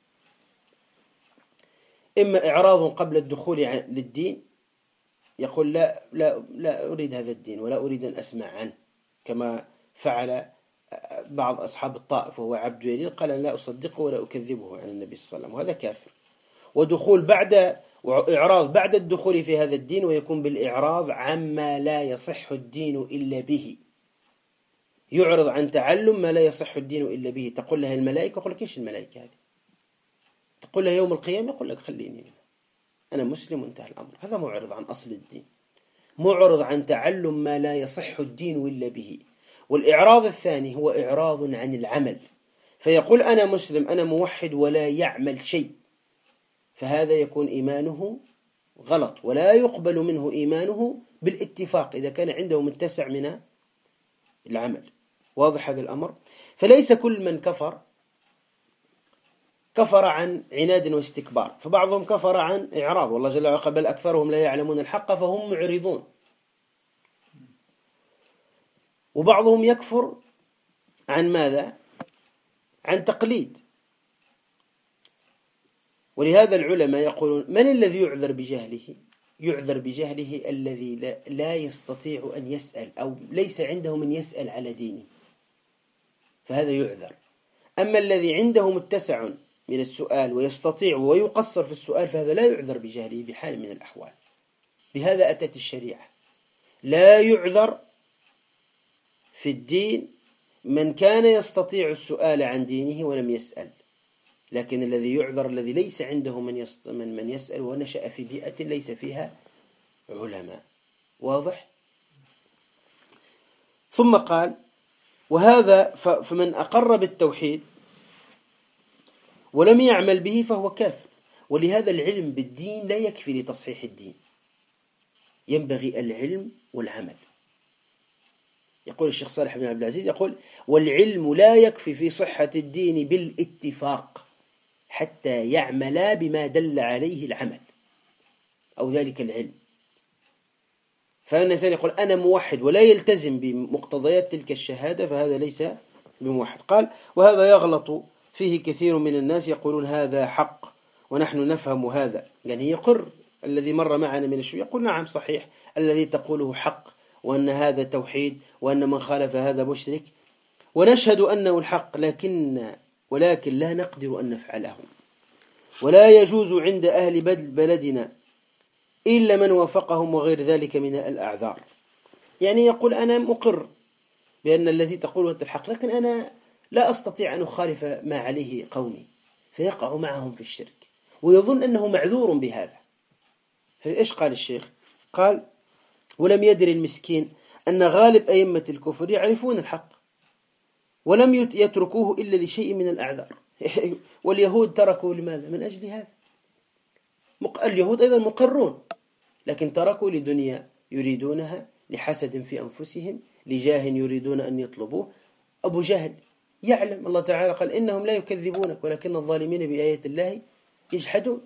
إما إعراض قبل الدخول للدين، يقول لا, لا, لا أريد هذا الدين ولا أريد أن أسمع عنه، كما فعل بعض أصحاب الطائف وهو عبد يليل، قال لا أصدقه ولا أكذبه عن النبي صلى الله عليه وسلم، وهذا كافر. ودخول بعد وإعراض بعد الدخول في هذا الدين، ويكون بالإعراض عما لا يصح الدين إلا به، يعرض عن تعلم ما لا يصح الدين إلا به. تقول لها الملائكة، يقول لك إيش الملائكة هذه؟ تقول لها يوم القيامة، يقول لك خليني منها، أنا مسلم وانتهى الأمر. هذا معرض عن أصل الدين، معرض عن تعلم ما لا يصح الدين إلا به. والإعراض الثاني هو إعراض عن العمل، فيقول أنا مسلم أنا موحد ولا يعمل شيء، فهذا يكون إيمانه غلط، ولا يقبل منه إيمانه بالاتفاق إذا كان عنده متسع من العمل. واضح هذا الأمر؟ فليس كل من كفر كفر عن عناد واستكبار، فبعضهم كفر عن إعراض، والله جل وعلا بل أكثرهم لا يعلمون الحق فهم معرضون. وبعضهم يكفر عن ماذا؟ عن تقليد. ولهذا العلماء يقولون من الذي يعذر بجهله؟ يعذر بجهله الذي لا, لا يستطيع أن يسأل، أو ليس عنده من يسأل على دينه، فهذا يعذر. أما الذي عنده متسع من السؤال ويستطيع ويقصر في السؤال فهذا لا يعذر بجهله بحال من الأحوال. بهذا أتت الشريعة، لا يعذر في الدين من كان يستطيع السؤال عن دينه ولم يسأل، لكن الذي يعذر الذي ليس عنده من, يست... من من يسأل ونشأ في بيئة ليس فيها علماء. واضح؟ ثم قال: وهذا ف... فمن أقر بالتوحيد ولم يعمل به فهو كافر. ولهذا العلم بالدين لا يكفي لتصحيح الدين، ينبغي العلم والعمل. يقول الشيخ صالح بن عبد العزيز يقول: والعلم لا يكفي في صحة الدين بالاتفاق حتى يعمل بما دل عليه العمل. أو ذلك العلم. فإن الإنسان يقول أنا موحد ولا يلتزم بمقتضيات تلك الشهادة فهذا ليس بموحد. قال وهذا يغلط فيه كثير من الناس يقولون هذا حق ونحن نفهم هذا، يعني يقر الذي مر معنا من الشيء يقول نعم صحيح الذي تقوله حق وأن هذا توحيد وأن من خالف هذا مشرك ونشهد أنه الحق، لكن ولكن لا نقدر أن نفعله، ولا يجوز عند أهل بلدنا إلا من وافقهم وغير ذلك من الأعذار. يعني يقول أنا مقر بأن الذي تقوله الحق، لكن أنا لا أستطيع أن أخالف ما عليه قومي، فيقع معهم في الشرك ويظن أنه معذور بهذا. فإيش قال الشيخ؟ قال ولم يدري المسكين أن غالب أئمة الكفر يعرفون الحق ولم يتركوه إلا لشيء من الأعذار. واليهود تركوا لماذا؟ من أجل هذا. اليهود أيضا مقرون لكن تركوا لدنيا يريدونها، لحسد في أنفسهم، لجاه يريدون أن يطلبوه. أبو جهل يعلم، الله تعالى قال إنهم لا يكذبونك ولكن الظالمين بآيات الله يجحدون.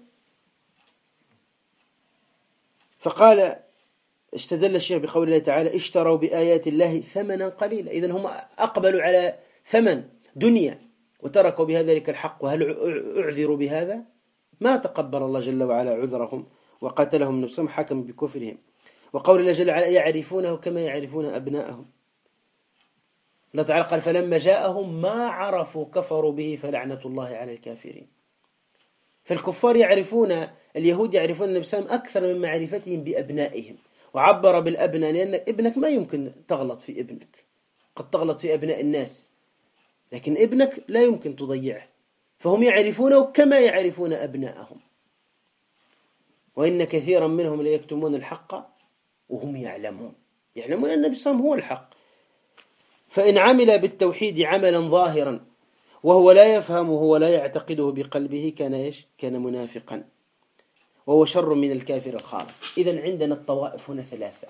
فقال استدل الشيخ بقول الله تعالى اشتروا بآيات الله ثمنا قليلا، إذن هم أقبلوا على ثمن دنيا وتركوا بذلك الحق. وهل أعذروا بهذا؟ ما تقبل الله جل وعلا عذرهم وقتلهم نفسهم حكم بكفرهم. وقول الله جل وعلا يعرفونه كما يعرفون أبناءهم. الله تعالى قال فلما جاءهم ما عرفوا كفروا به فلعنة الله على الكافرين. فالكفار يعرفون، اليهود يعرفون النبي صلى الله عليه وسلم أكثر من معرفتهم بأبنائهم، وعبر بالأبناء لأن ابنك ما يمكن تغلط في ابنك، قد تغلط في أبناء الناس لكن ابنك لا يمكن تضيعه، فهم يعرفونه كما يعرفون أبناءهم. وإن كثيرا منهم ليكتمون الحق وهم يعلمون، يعلمون أن النبي صلى الله عليه وسلم هو الحق. فإن عمل بالتوحيد عملا ظاهرا وهو لا يفهمه ولا يعتقده بقلبه كان إيش؟ كان منافقا وهو شر من الكافر الخالص. إذن عندنا الطوائف هنا ثلاثة: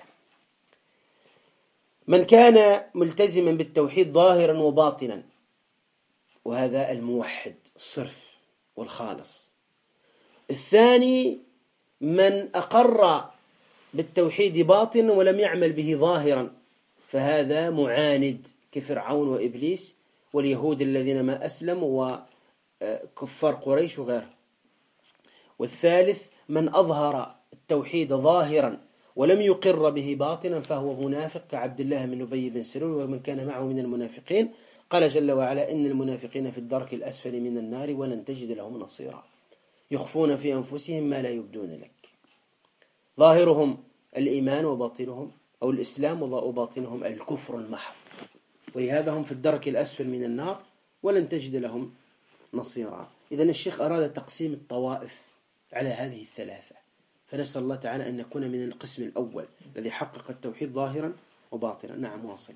من كان ملتزما بالتوحيد ظاهرا وباطنا وهذا الموحد الصرف والخالص. الثاني من أقر بالتوحيد باطنا ولم يعمل به ظاهرا فهذا معاند كفرعون وإبليس واليهود الذين ما أسلموا وكفار قريش وغيره. والثالث من أظهر التوحيد ظاهرا ولم يقر به باطنا فهو منافق كعبد الله بن أبي بن سلول ومن كان معه من المنافقين. قال جل وعلا إن المنافقين في الدرك الأسفل من النار ولن تجد لهم نصيرا يخفون في أنفسهم ما لا يبدون لك. ظاهرهم الإيمان وباطنهم أو الإسلام وباطنهم الكفر المحض، ولهذا هم في الدرك الأسفل من النار ولن تجد لهم نصيرا. إذن الشيخ أراد تقسيم الطوائف على هذه الثلاثة، فنسأل الله تعالى أن نكون من القسم الأول الذي حقق التوحيد ظاهرا وباطنا. نعم واصل.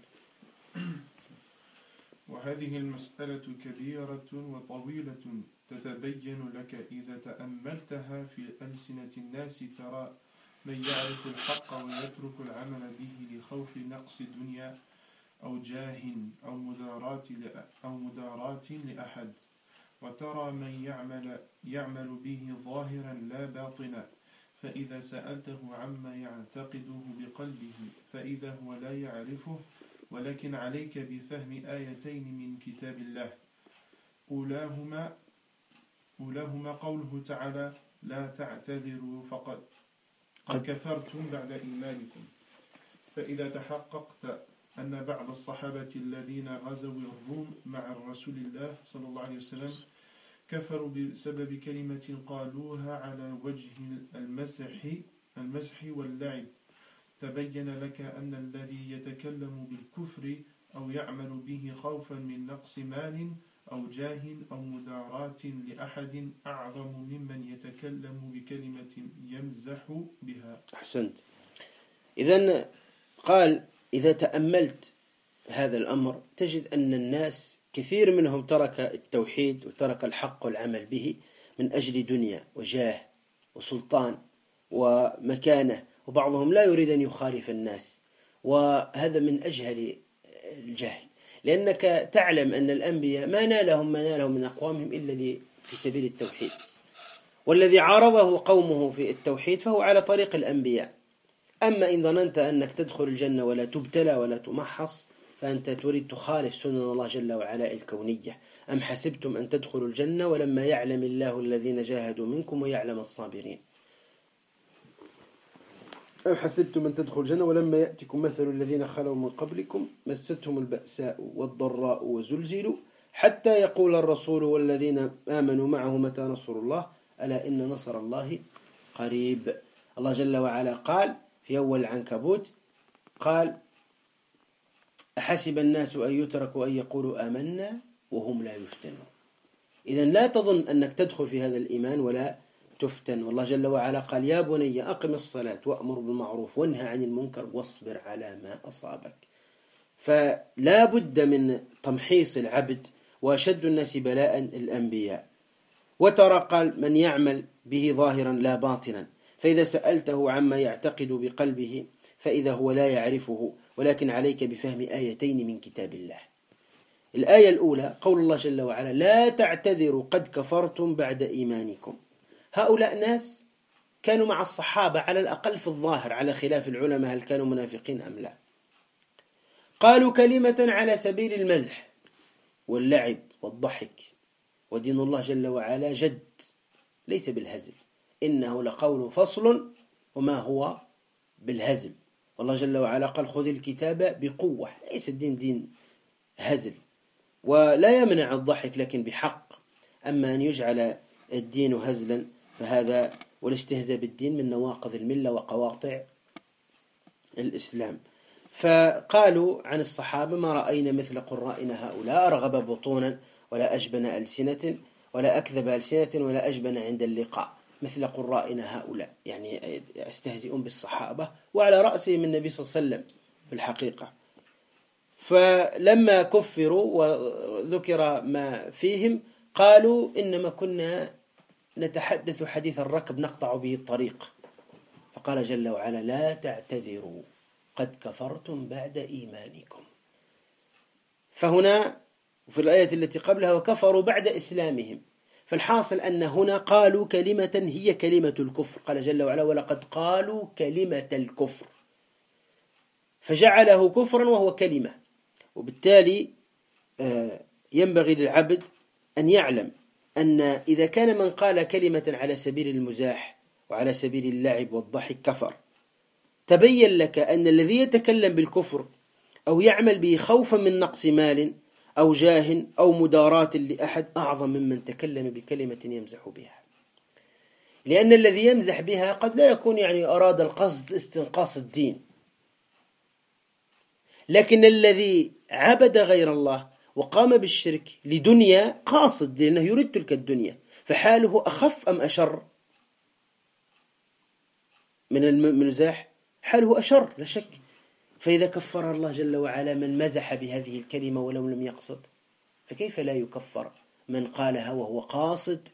وهذه المسألة كبيرة وطويلة تتبين لك إذا تأملتها في ألسنة الناس. ترى من يعرف الحق ويترك العمل به لخوف نقص دنيا أو جاه أو مدارات أو مدارات لأحد، وترى من يعمل يعمل به ظاهرا لا باطنا، فإذا سألته عما يعتقده بقلبه فإذا هو لا يعرفه. ولكن عليك بفهم آيتين من كتاب الله، أولاهما أولاهما قوله تعالى لا تعتذروا فقد قد كفرتم بعد إيمانكم. فإذا تحققت أن بعض الصحابة الذين غزوا الروم مع رسول الله صلى الله عليه وسلم كفروا بسبب كلمة قالوها على وجه المسح المسح واللعب، تبين لك أن الذي يتكلم بالكفر أو يعمل به خوفا من نقص مال أو جاه أو مدارات لأحد أعظم ممن يتكلم بكلمة يمزح بها. أحسنت. إذن قال إذا تأملت هذا الأمر تجد أن الناس كثير منهم ترك التوحيد وترك الحق والعمل به من أجل دنيا وجاه وسلطان ومكانة، وبعضهم لا يريد أن يخالف الناس، وهذا من أجهل الجهل، لأنك تعلم أن الأنبياء ما نالهم ما نالهم من أقوامهم إلا في سبيل التوحيد، والذي عارضه قومه في التوحيد فهو على طريق الأنبياء. أما إن ظننت أنك تدخل الجنة ولا تبتلى ولا تمحص فأنت تريد تخالف سنن الله جل وعلا الكونية. أم حسبتم أن تدخلوا الجنة ولما يعلم الله الذين جاهدوا منكم ويعلم الصابرين. أم حسبتم أن تدخلوا الجنة ولما يأتكم مثل الذين خلوا من قبلكم مستهم البأساء والضراء وزلزلوا حتى يقول الرسول والذين آمنوا معه متى نصر الله ألا إن نصر الله قريب. الله جل وعلا قال في أول العنكبوت قال أحسب الناس أن يتركوا أن يقولوا آمنا وهم لا يفتنون. إذن لا تظن أنك تدخل في هذا الإيمان ولا تفتن. والله جل وعلا قال يا بني أقم الصلاة وأمر بالمعروف وانهى عن المنكر واصبر على ما أصابك. فلا بد من تمحيص العبد، وأشد الناس بلاء الأنبياء. وترى قال من يعمل به ظاهرا لا باطنا، فإذا سألته عما يعتقد بقلبه فإذا هو لا يعرفه، ولكن عليك بفهم آيتين من كتاب الله. الآية الأولى قول الله جل وعلا لا تعتذروا قد كفرتم بعد إيمانكم. هؤلاء ناس كانوا مع الصحابة على الأقل في الظاهر، على خلاف العلماء هل كانوا منافقين أم لا. قالوا كلمة على سبيل المزح واللعب والضحك، ودين الله جل وعلا جد ليس بالهزل، إنه لقول فصل وما هو بالهزل. والله جل وعلا قال خذ الكتاب بقوة، ليس الدين دين هزل، ولا يمنع الضحك لكن بحق. أما أن يجعل الدين هزلا فهذا والاستهزاء بالدين من نواقض الملة وقواطع الإسلام. فقالوا عن الصحابة ما رأينا مثل قرائنا هؤلاء، أرغب بطونا ولا أجبن ألسنة ولا أكذب ألسنة ولا أجبن عند اللقاء مثل قرائنا هؤلاء، يعني يستهزئون بالصحابة وعلى رأسهم النبي صلى الله عليه وسلم في الحقيقة. فلما كفروا وذكر ما فيهم قالوا إنما كنا نتحدث حديث الركب نقطع به الطريق. فقال جل وعلا لا تعتذروا قد كفرتم بعد إيمانكم. فهنا وفي الآية التي قبلها وكفروا بعد إسلامهم، فالحاصل أن هنا قالوا كلمة هي كلمة الكفر. قال جل وعلا ولقد قالوا كلمة الكفر، فجعله كفرا وهو كلمة. وبالتالي ينبغي للعبد أن يعلم أن إذا كان من قال كلمة على سبيل المزاح وعلى سبيل اللعب والضحك كفر، تبين لك أن الذي يتكلم بالكفر أو يعمل به خوفا من نقص مال أو جاه أو مداراة لأحد أعظم ممن تكلم بكلمة يمزح بها. لأن الذي يمزح بها قد لا يكون يعني أراد القصد استنقاص الدين، لكن الذي عبد غير الله وقام بالشرك لدنيا قاصد لأنه يريد تلك الدنيا، فحاله أخف أم أشر من المزاح؟ حاله أشر لا شك. فإذا كفر الله جل وعلا من مزح بهذه الكلمة ولو لم يقصد، فكيف لا يكفر من قالها وهو قاصد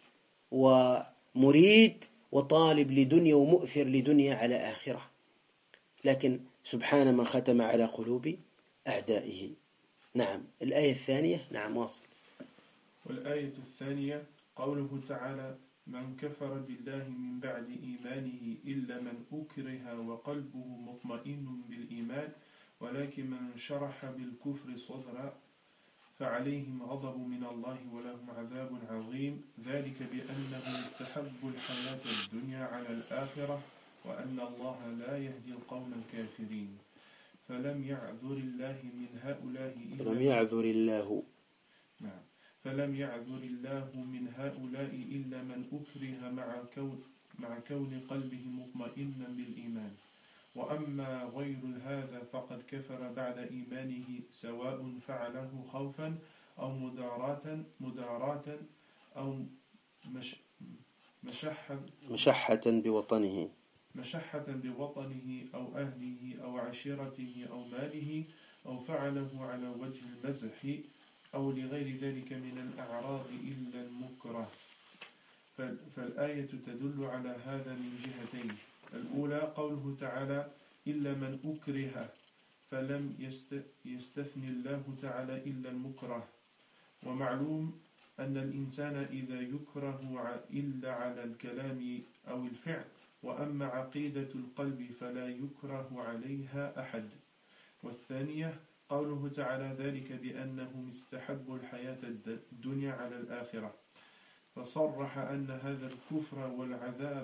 ومريد وطالب لدنيا ومؤثر لدنيا على آخرة؟ لكن سبحان من ختم على قلوب أعدائه. نعم. الآية الثانية. نعم واصل. والآية الثانية قوله تعالى من كفر بالله من بعد إيمانه إلا من أكره وقلبه مطمئن بالإيمان ولكن من شرح بالكفر صدرا فعليهم غضب من الله ولهم عذاب عظيم ذلك بأنهم استحبوا الحياة الدنيا على الآخرة وأن الله لا يهدي القوم الكافرين فلم يعذر الله من هؤلاء إلا فلم يعذر الله نعم فلم يعذر الله من هؤلاء إلا من أكره مع كون, مع كون قلبه مطمئنا بالإيمان وأما غير هذا فقد كفر بعد إيمانه سواء فعله خوفا أو مداراة مداراة أو مش مشحة مشحة بوطنه مشحة بوطنه أو أهله أو عشيرته أو ماله أو فعله على وجه المزح أو لغير ذلك من الأعراض إلا المكره. فالآية تدل على هذا من جهتين. الأولى قوله تعالى إلا من أكره، فلم يستثني الله تعالى إلا المكره، ومعلوم أن الإنسان إذا يكره إلا على الكلام أو الفعل، وأما عقيدة القلب فلا يكره عليها أحد. والثانية قوله تعالى ذلك بأنهم استحبوا الحياة الدنيا على الآخرة، فصرح أن هذا الكفر والعذاب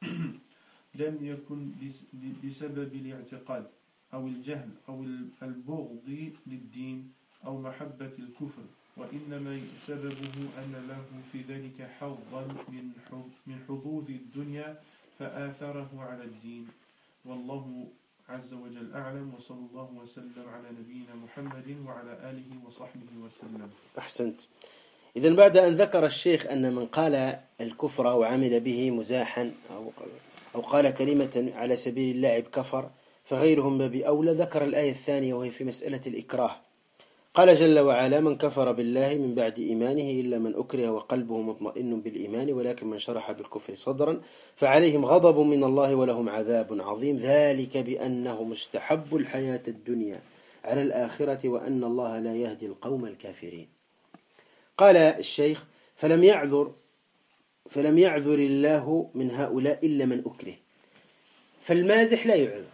لم يكن بسبب الاعتقاد أو الجهل أو البغض للدين أو محبة الكفر، وإنما سببه أن له في ذلك حظا من حظوظ الدنيا فآثره على الدين. والله عز وجل أعلم، وصلى الله وسلم على نبينا محمد وعلى آله وصحبه وسلم. أحسنت. إذن بعد أن ذكر الشيخ أن من قال الكفر وعمل به مزاحا أو أو قال كلمة على سبيل اللعب كفر، فغيرهم باب أولى، ذكر الآية الثانية وهي في مسألة الإكراه. قال جل وعلا: من كفر بالله من بعد إيمانه إلا من أكره وقلبه مطمئن بالإيمان ولكن من شرح بالكفر صدرا فعليهم غضب من الله ولهم عذاب عظيم، ذلك بأنهم استحبوا الحياة الدنيا على الآخرة وأن الله لا يهدي القوم الكافرين. قال الشيخ: فلم يعذر فلم يعذر الله من هؤلاء إلا من أكره. فالمازح لا يعذر،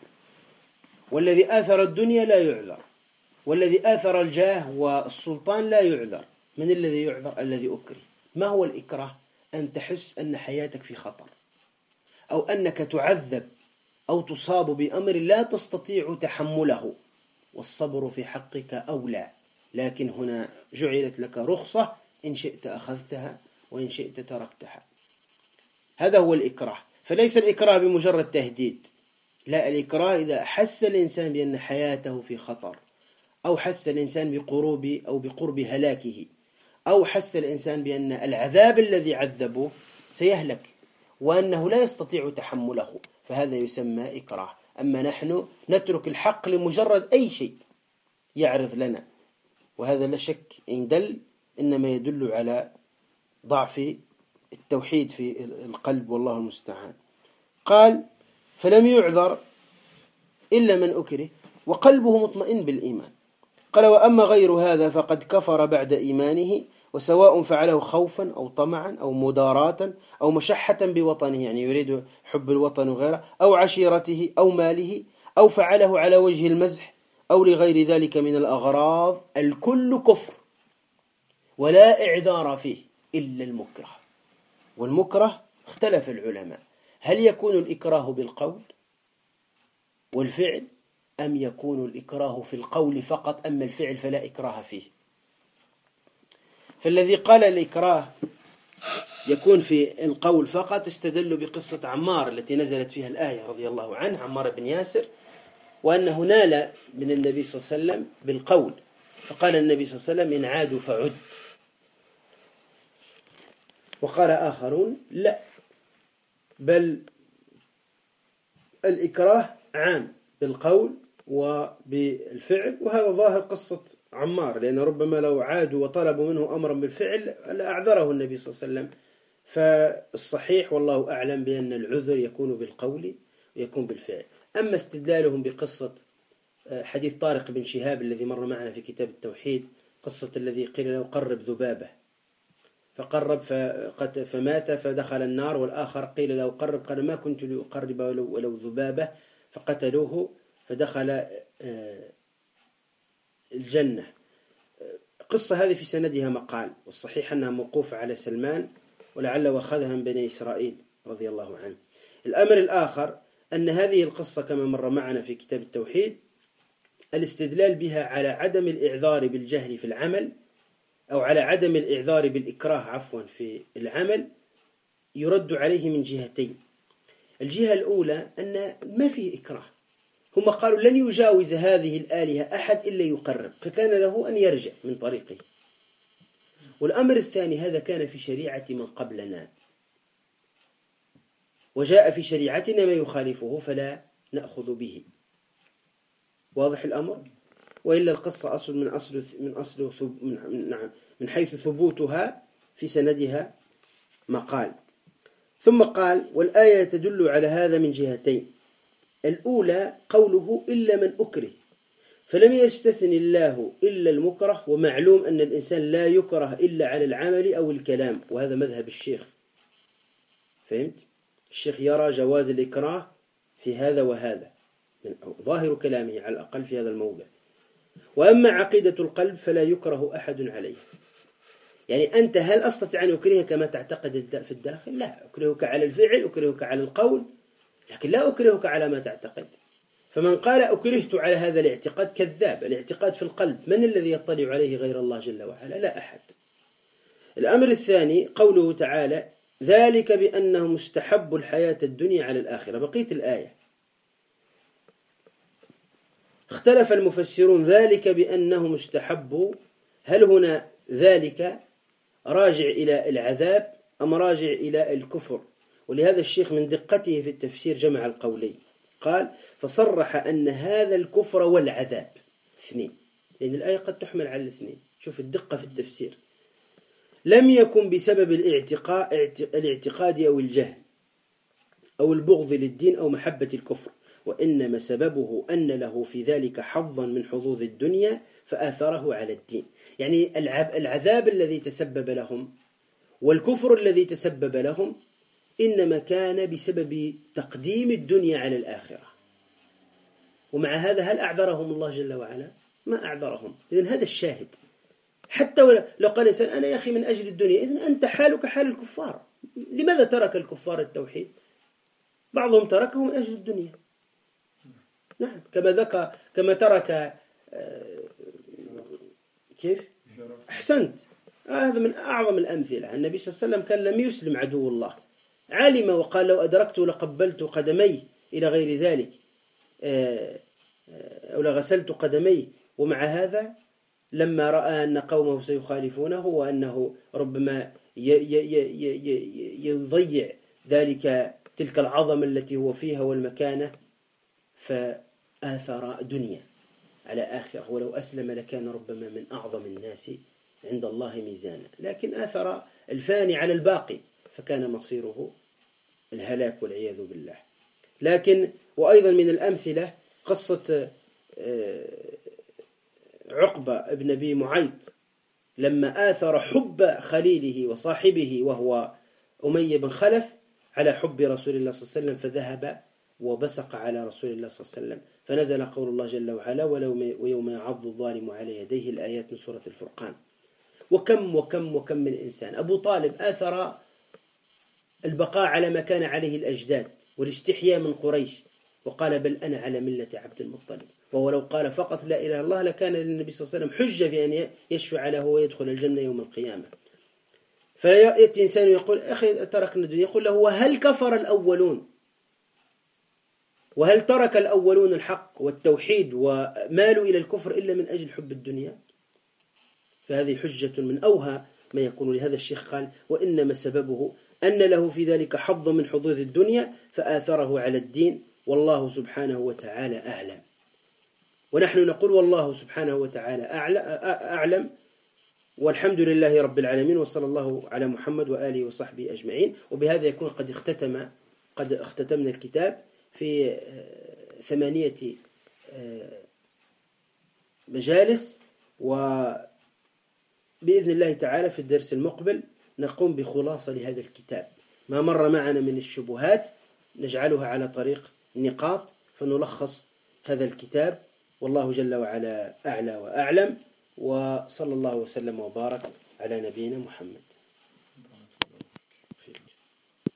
والذي آثر الدنيا لا يعذر، والذي آثر الجاه والسلطان لا يعذر. من الذي يعذر؟ الذي أكره. ما هو الإكراه؟ أن تحس أن حياتك في خطر، أو أنك تعذب أو تصاب بأمر لا تستطيع تحمله، والصبر في حقك أولى، لكن هنا جعلت لك رخصة، إن شئت أخذتها وإن شئت تركتها. هذا هو الإكراه. فليس الإكراه بمجرد تهديد، لا، الإكراه إذا حس الإنسان بأن حياته في خطر، أو حس الإنسان بقروب أو بقرب هلاكه، أو حس الإنسان بأن العذاب الذي عذبه سيهلك وأنه لا يستطيع تحمله، فهذا يسمى إكراه. أما نحن نترك الحق لمجرد أي شيء يعرض لنا، وهذا لا شك إن دل إنما يدل على ضعف التوحيد في القلب، والله المستعان. قال: فلم يعذر إلا من أكره وقلبه مطمئن بالإيمان. قال: وأما غير هذا فقد كفر بعد إيمانه، وسواء فعله خوفا أو طمعا أو مداراة أو مشحة بوطنه، يعني يريد حب الوطن وغيره، أو عشيرته أو ماله، أو فعله على وجه المزح أو لغير ذلك من الأغراض، الكل كفر ولا إعذار فيه إلا المكره. والمكره اختلف العلماء، هل يكون الإكراه بالقول والفعل، أم يكون الإكراه في القول فقط، أما الفعل فلا إكراه فيه؟ فالذي قال الإكراه يكون في القول فقط استدلوا بقصة عمار التي نزلت فيها الآية رضي الله عنه، عمار بن ياسر، وأنه نال من النبي صلى الله عليه وسلم بالقول، فقال النبي صلى الله عليه وسلم: إن عادوا فعد. وقال آخرون: لا، بل الإكراه عام بالقول وبالفعل، وهذا ظاهر قصة عمار، لأن ربما لو عادوا وطلبوا منه أمرا بالفعل لأعذره النبي صلى الله عليه وسلم. فالصحيح والله أعلم بأن العذر يكون بالقول ويكون بالفعل. أما استدلالهم بقصة حديث طارق بن شهاب الذي مر معنا في كتاب التوحيد، قصة الذي قيل له قرب ذبابة فقرب فمات فدخل النار، والآخر قيل له قرب قال ما كنت لأقرب ولو ذبابة فقتلوه فدخل الجنة. قصة هذه في سندها مقال، والصحيح أنها موقوفة على سلمان، ولعل وأخذها من بني إسرائيل رضي الله عنه. الأمر الآخر أن هذه القصة كما مر معنا في كتاب التوحيد الاستدلال بها على عدم الإعذار بالجهل في العمل، أو على عدم الإعذار بالإكراه عفوا في العمل، يرد عليه من جهتين. الجهة الأولى أن ما فيه إكراه، هم قالوا لن يجاوز هذه الآلهة أحد إلا يقرب، فكان له أن يرجع من طريقه. والأمر الثاني هذا كان في شريعة من قبلنا، وجاء في شريعتنا ما يخالفه فلا نأخذ به. واضح الأمر؟ وإلا القصة أصل من أصل من أصل من نعم من حيث ثبوتها في سندها مقال. ثم قال: والآية تدل على هذا من جهتين. الأولى قوله إلا من أكره، فلم يستثن الله إلا المكره، ومعلوم أن الإنسان لا يكره إلا على العمل أو الكلام، وهذا مذهب الشيخ. فهمت؟ الشيخ يرى جواز الإكراه في هذا وهذا، من ظاهر كلامه على الأقل في هذا الموضع. وأما عقيدة القلب فلا يكره أحد عليه. يعني أنت هل أستطيع أن أكرهك كما تعتقد في الداخل؟ لا، أكرهك على الفعل، أكرهك على القول، لكن لا أكرهك على ما تعتقد. فمن قال أكرهت على هذا الاعتقاد كذاب. الاعتقاد في القلب من الذي يطلع عليه غير الله جل وعلا؟ لا أحد. الأمر الثاني قوله تعالى ذلك بأنهم استحبوا الحياة الدنيا على الآخرة. بقية الآية اختلف المفسرون ذلك بأنهم استحبوا، هل هنا ذلك راجع إلى العذاب أم راجع إلى الكفر؟ ولهذا الشيخ من دقته في التفسير جمع القولين، قال فصرح أن هذا الكفر والعذاب اثنين، لأن الآية قد تحمل على الاثنين. شوف الدقة في التفسير. لم يكن بسبب الاعتقاد أو الجهل أو البغض للدين أو محبة الكفر، وإنما سببه أن له في ذلك حظا من حظوظ الدنيا فآثره على الدين. يعني العذاب الذي تسبب لهم والكفر الذي تسبب لهم إنما كان بسبب تقديم الدنيا على الآخرة. ومع هذا هل أعذرهم الله جل وعلا؟ ما أعذرهم. إذن هذا الشاهد. حتى لو قال إنسان أنا يا أخي من أجل الدنيا، إذن أنت حالك حال الكفار. لماذا ترك الكفار التوحيد؟ بعضهم تركه من أجل الدنيا. نعم، كما ذكر كما ترك كيف؟ أحسنت. هذا من أعظم الأمثلة. النبي صلى الله عليه وسلم كان لم يسلم عدو الله، علم وقال لو أدركت لقبلت قدمي إلى غير ذلك أو لغسلت قدمي. ومع هذا لما رأى أن قومه سيخالفونه وأنه ربما يضيع ذلك تلك العظمة التي هو فيها والمكانة، فآثر دنيا على آخرة. ولو أسلم لكان ربما من أعظم الناس عند الله ميزانا، لكن آثر الفاني على الباقي فكان مصيره الهلاك والعياذ بالله. لكن وأيضا من الأمثلة قصة عقبة ابن أبي معيط لما آثر حب خليله وصاحبه وهو أمية بن خلف على حب رسول الله صلى الله عليه وسلم، فذهب وبصق على رسول الله صلى الله عليه وسلم، فنزل قول الله جل وعلا ويوم يعض الظالم على يديه، الآيات من سورة الفرقان. وكم وكم وكم من إنسان. أبو طالب آثر البقاء على ما كان عليه الأجداد والاستحياء من قريش، وقال بل أنا على ملة عبد المطلب. وهو لو قال فقط لا إله إلا الله لكان للنبي صلى الله عليه وسلم حجة في أن يشفع له ويدخل الجنة يوم القيامة. فيأتي إنسان يقول أخي تركنا الدنيا، يقول له وهل كفر الأولون وهل ترك الأولون الحق والتوحيد ومالوا إلى الكفر إلا من أجل حب الدنيا؟ فهذه حجة من أوهى ما يكون. لهذا الشيخ قال وإنما سببه أن له في ذلك حظ من حظوظ الدنيا فآثره على الدين، والله سبحانه وتعالى أعلم. ونحن نقول والله سبحانه وتعالى أعلم، والحمد لله رب العالمين، وصلى الله على محمد وآله وصحبه أجمعين. وبهذا يكون قد اختتم قد اختتمنا الكتاب في ثمانية مجالس، وبإذن الله تعالى في الدرس المقبل نقوم بخلاصة لهذا الكتاب. ما مر معنا من الشبهات نجعلها على طريق نقاط فنلخص هذا الكتاب، والله جل وعلا أعلى وأعلم، وصلى الله وسلم وبارك على نبينا محمد.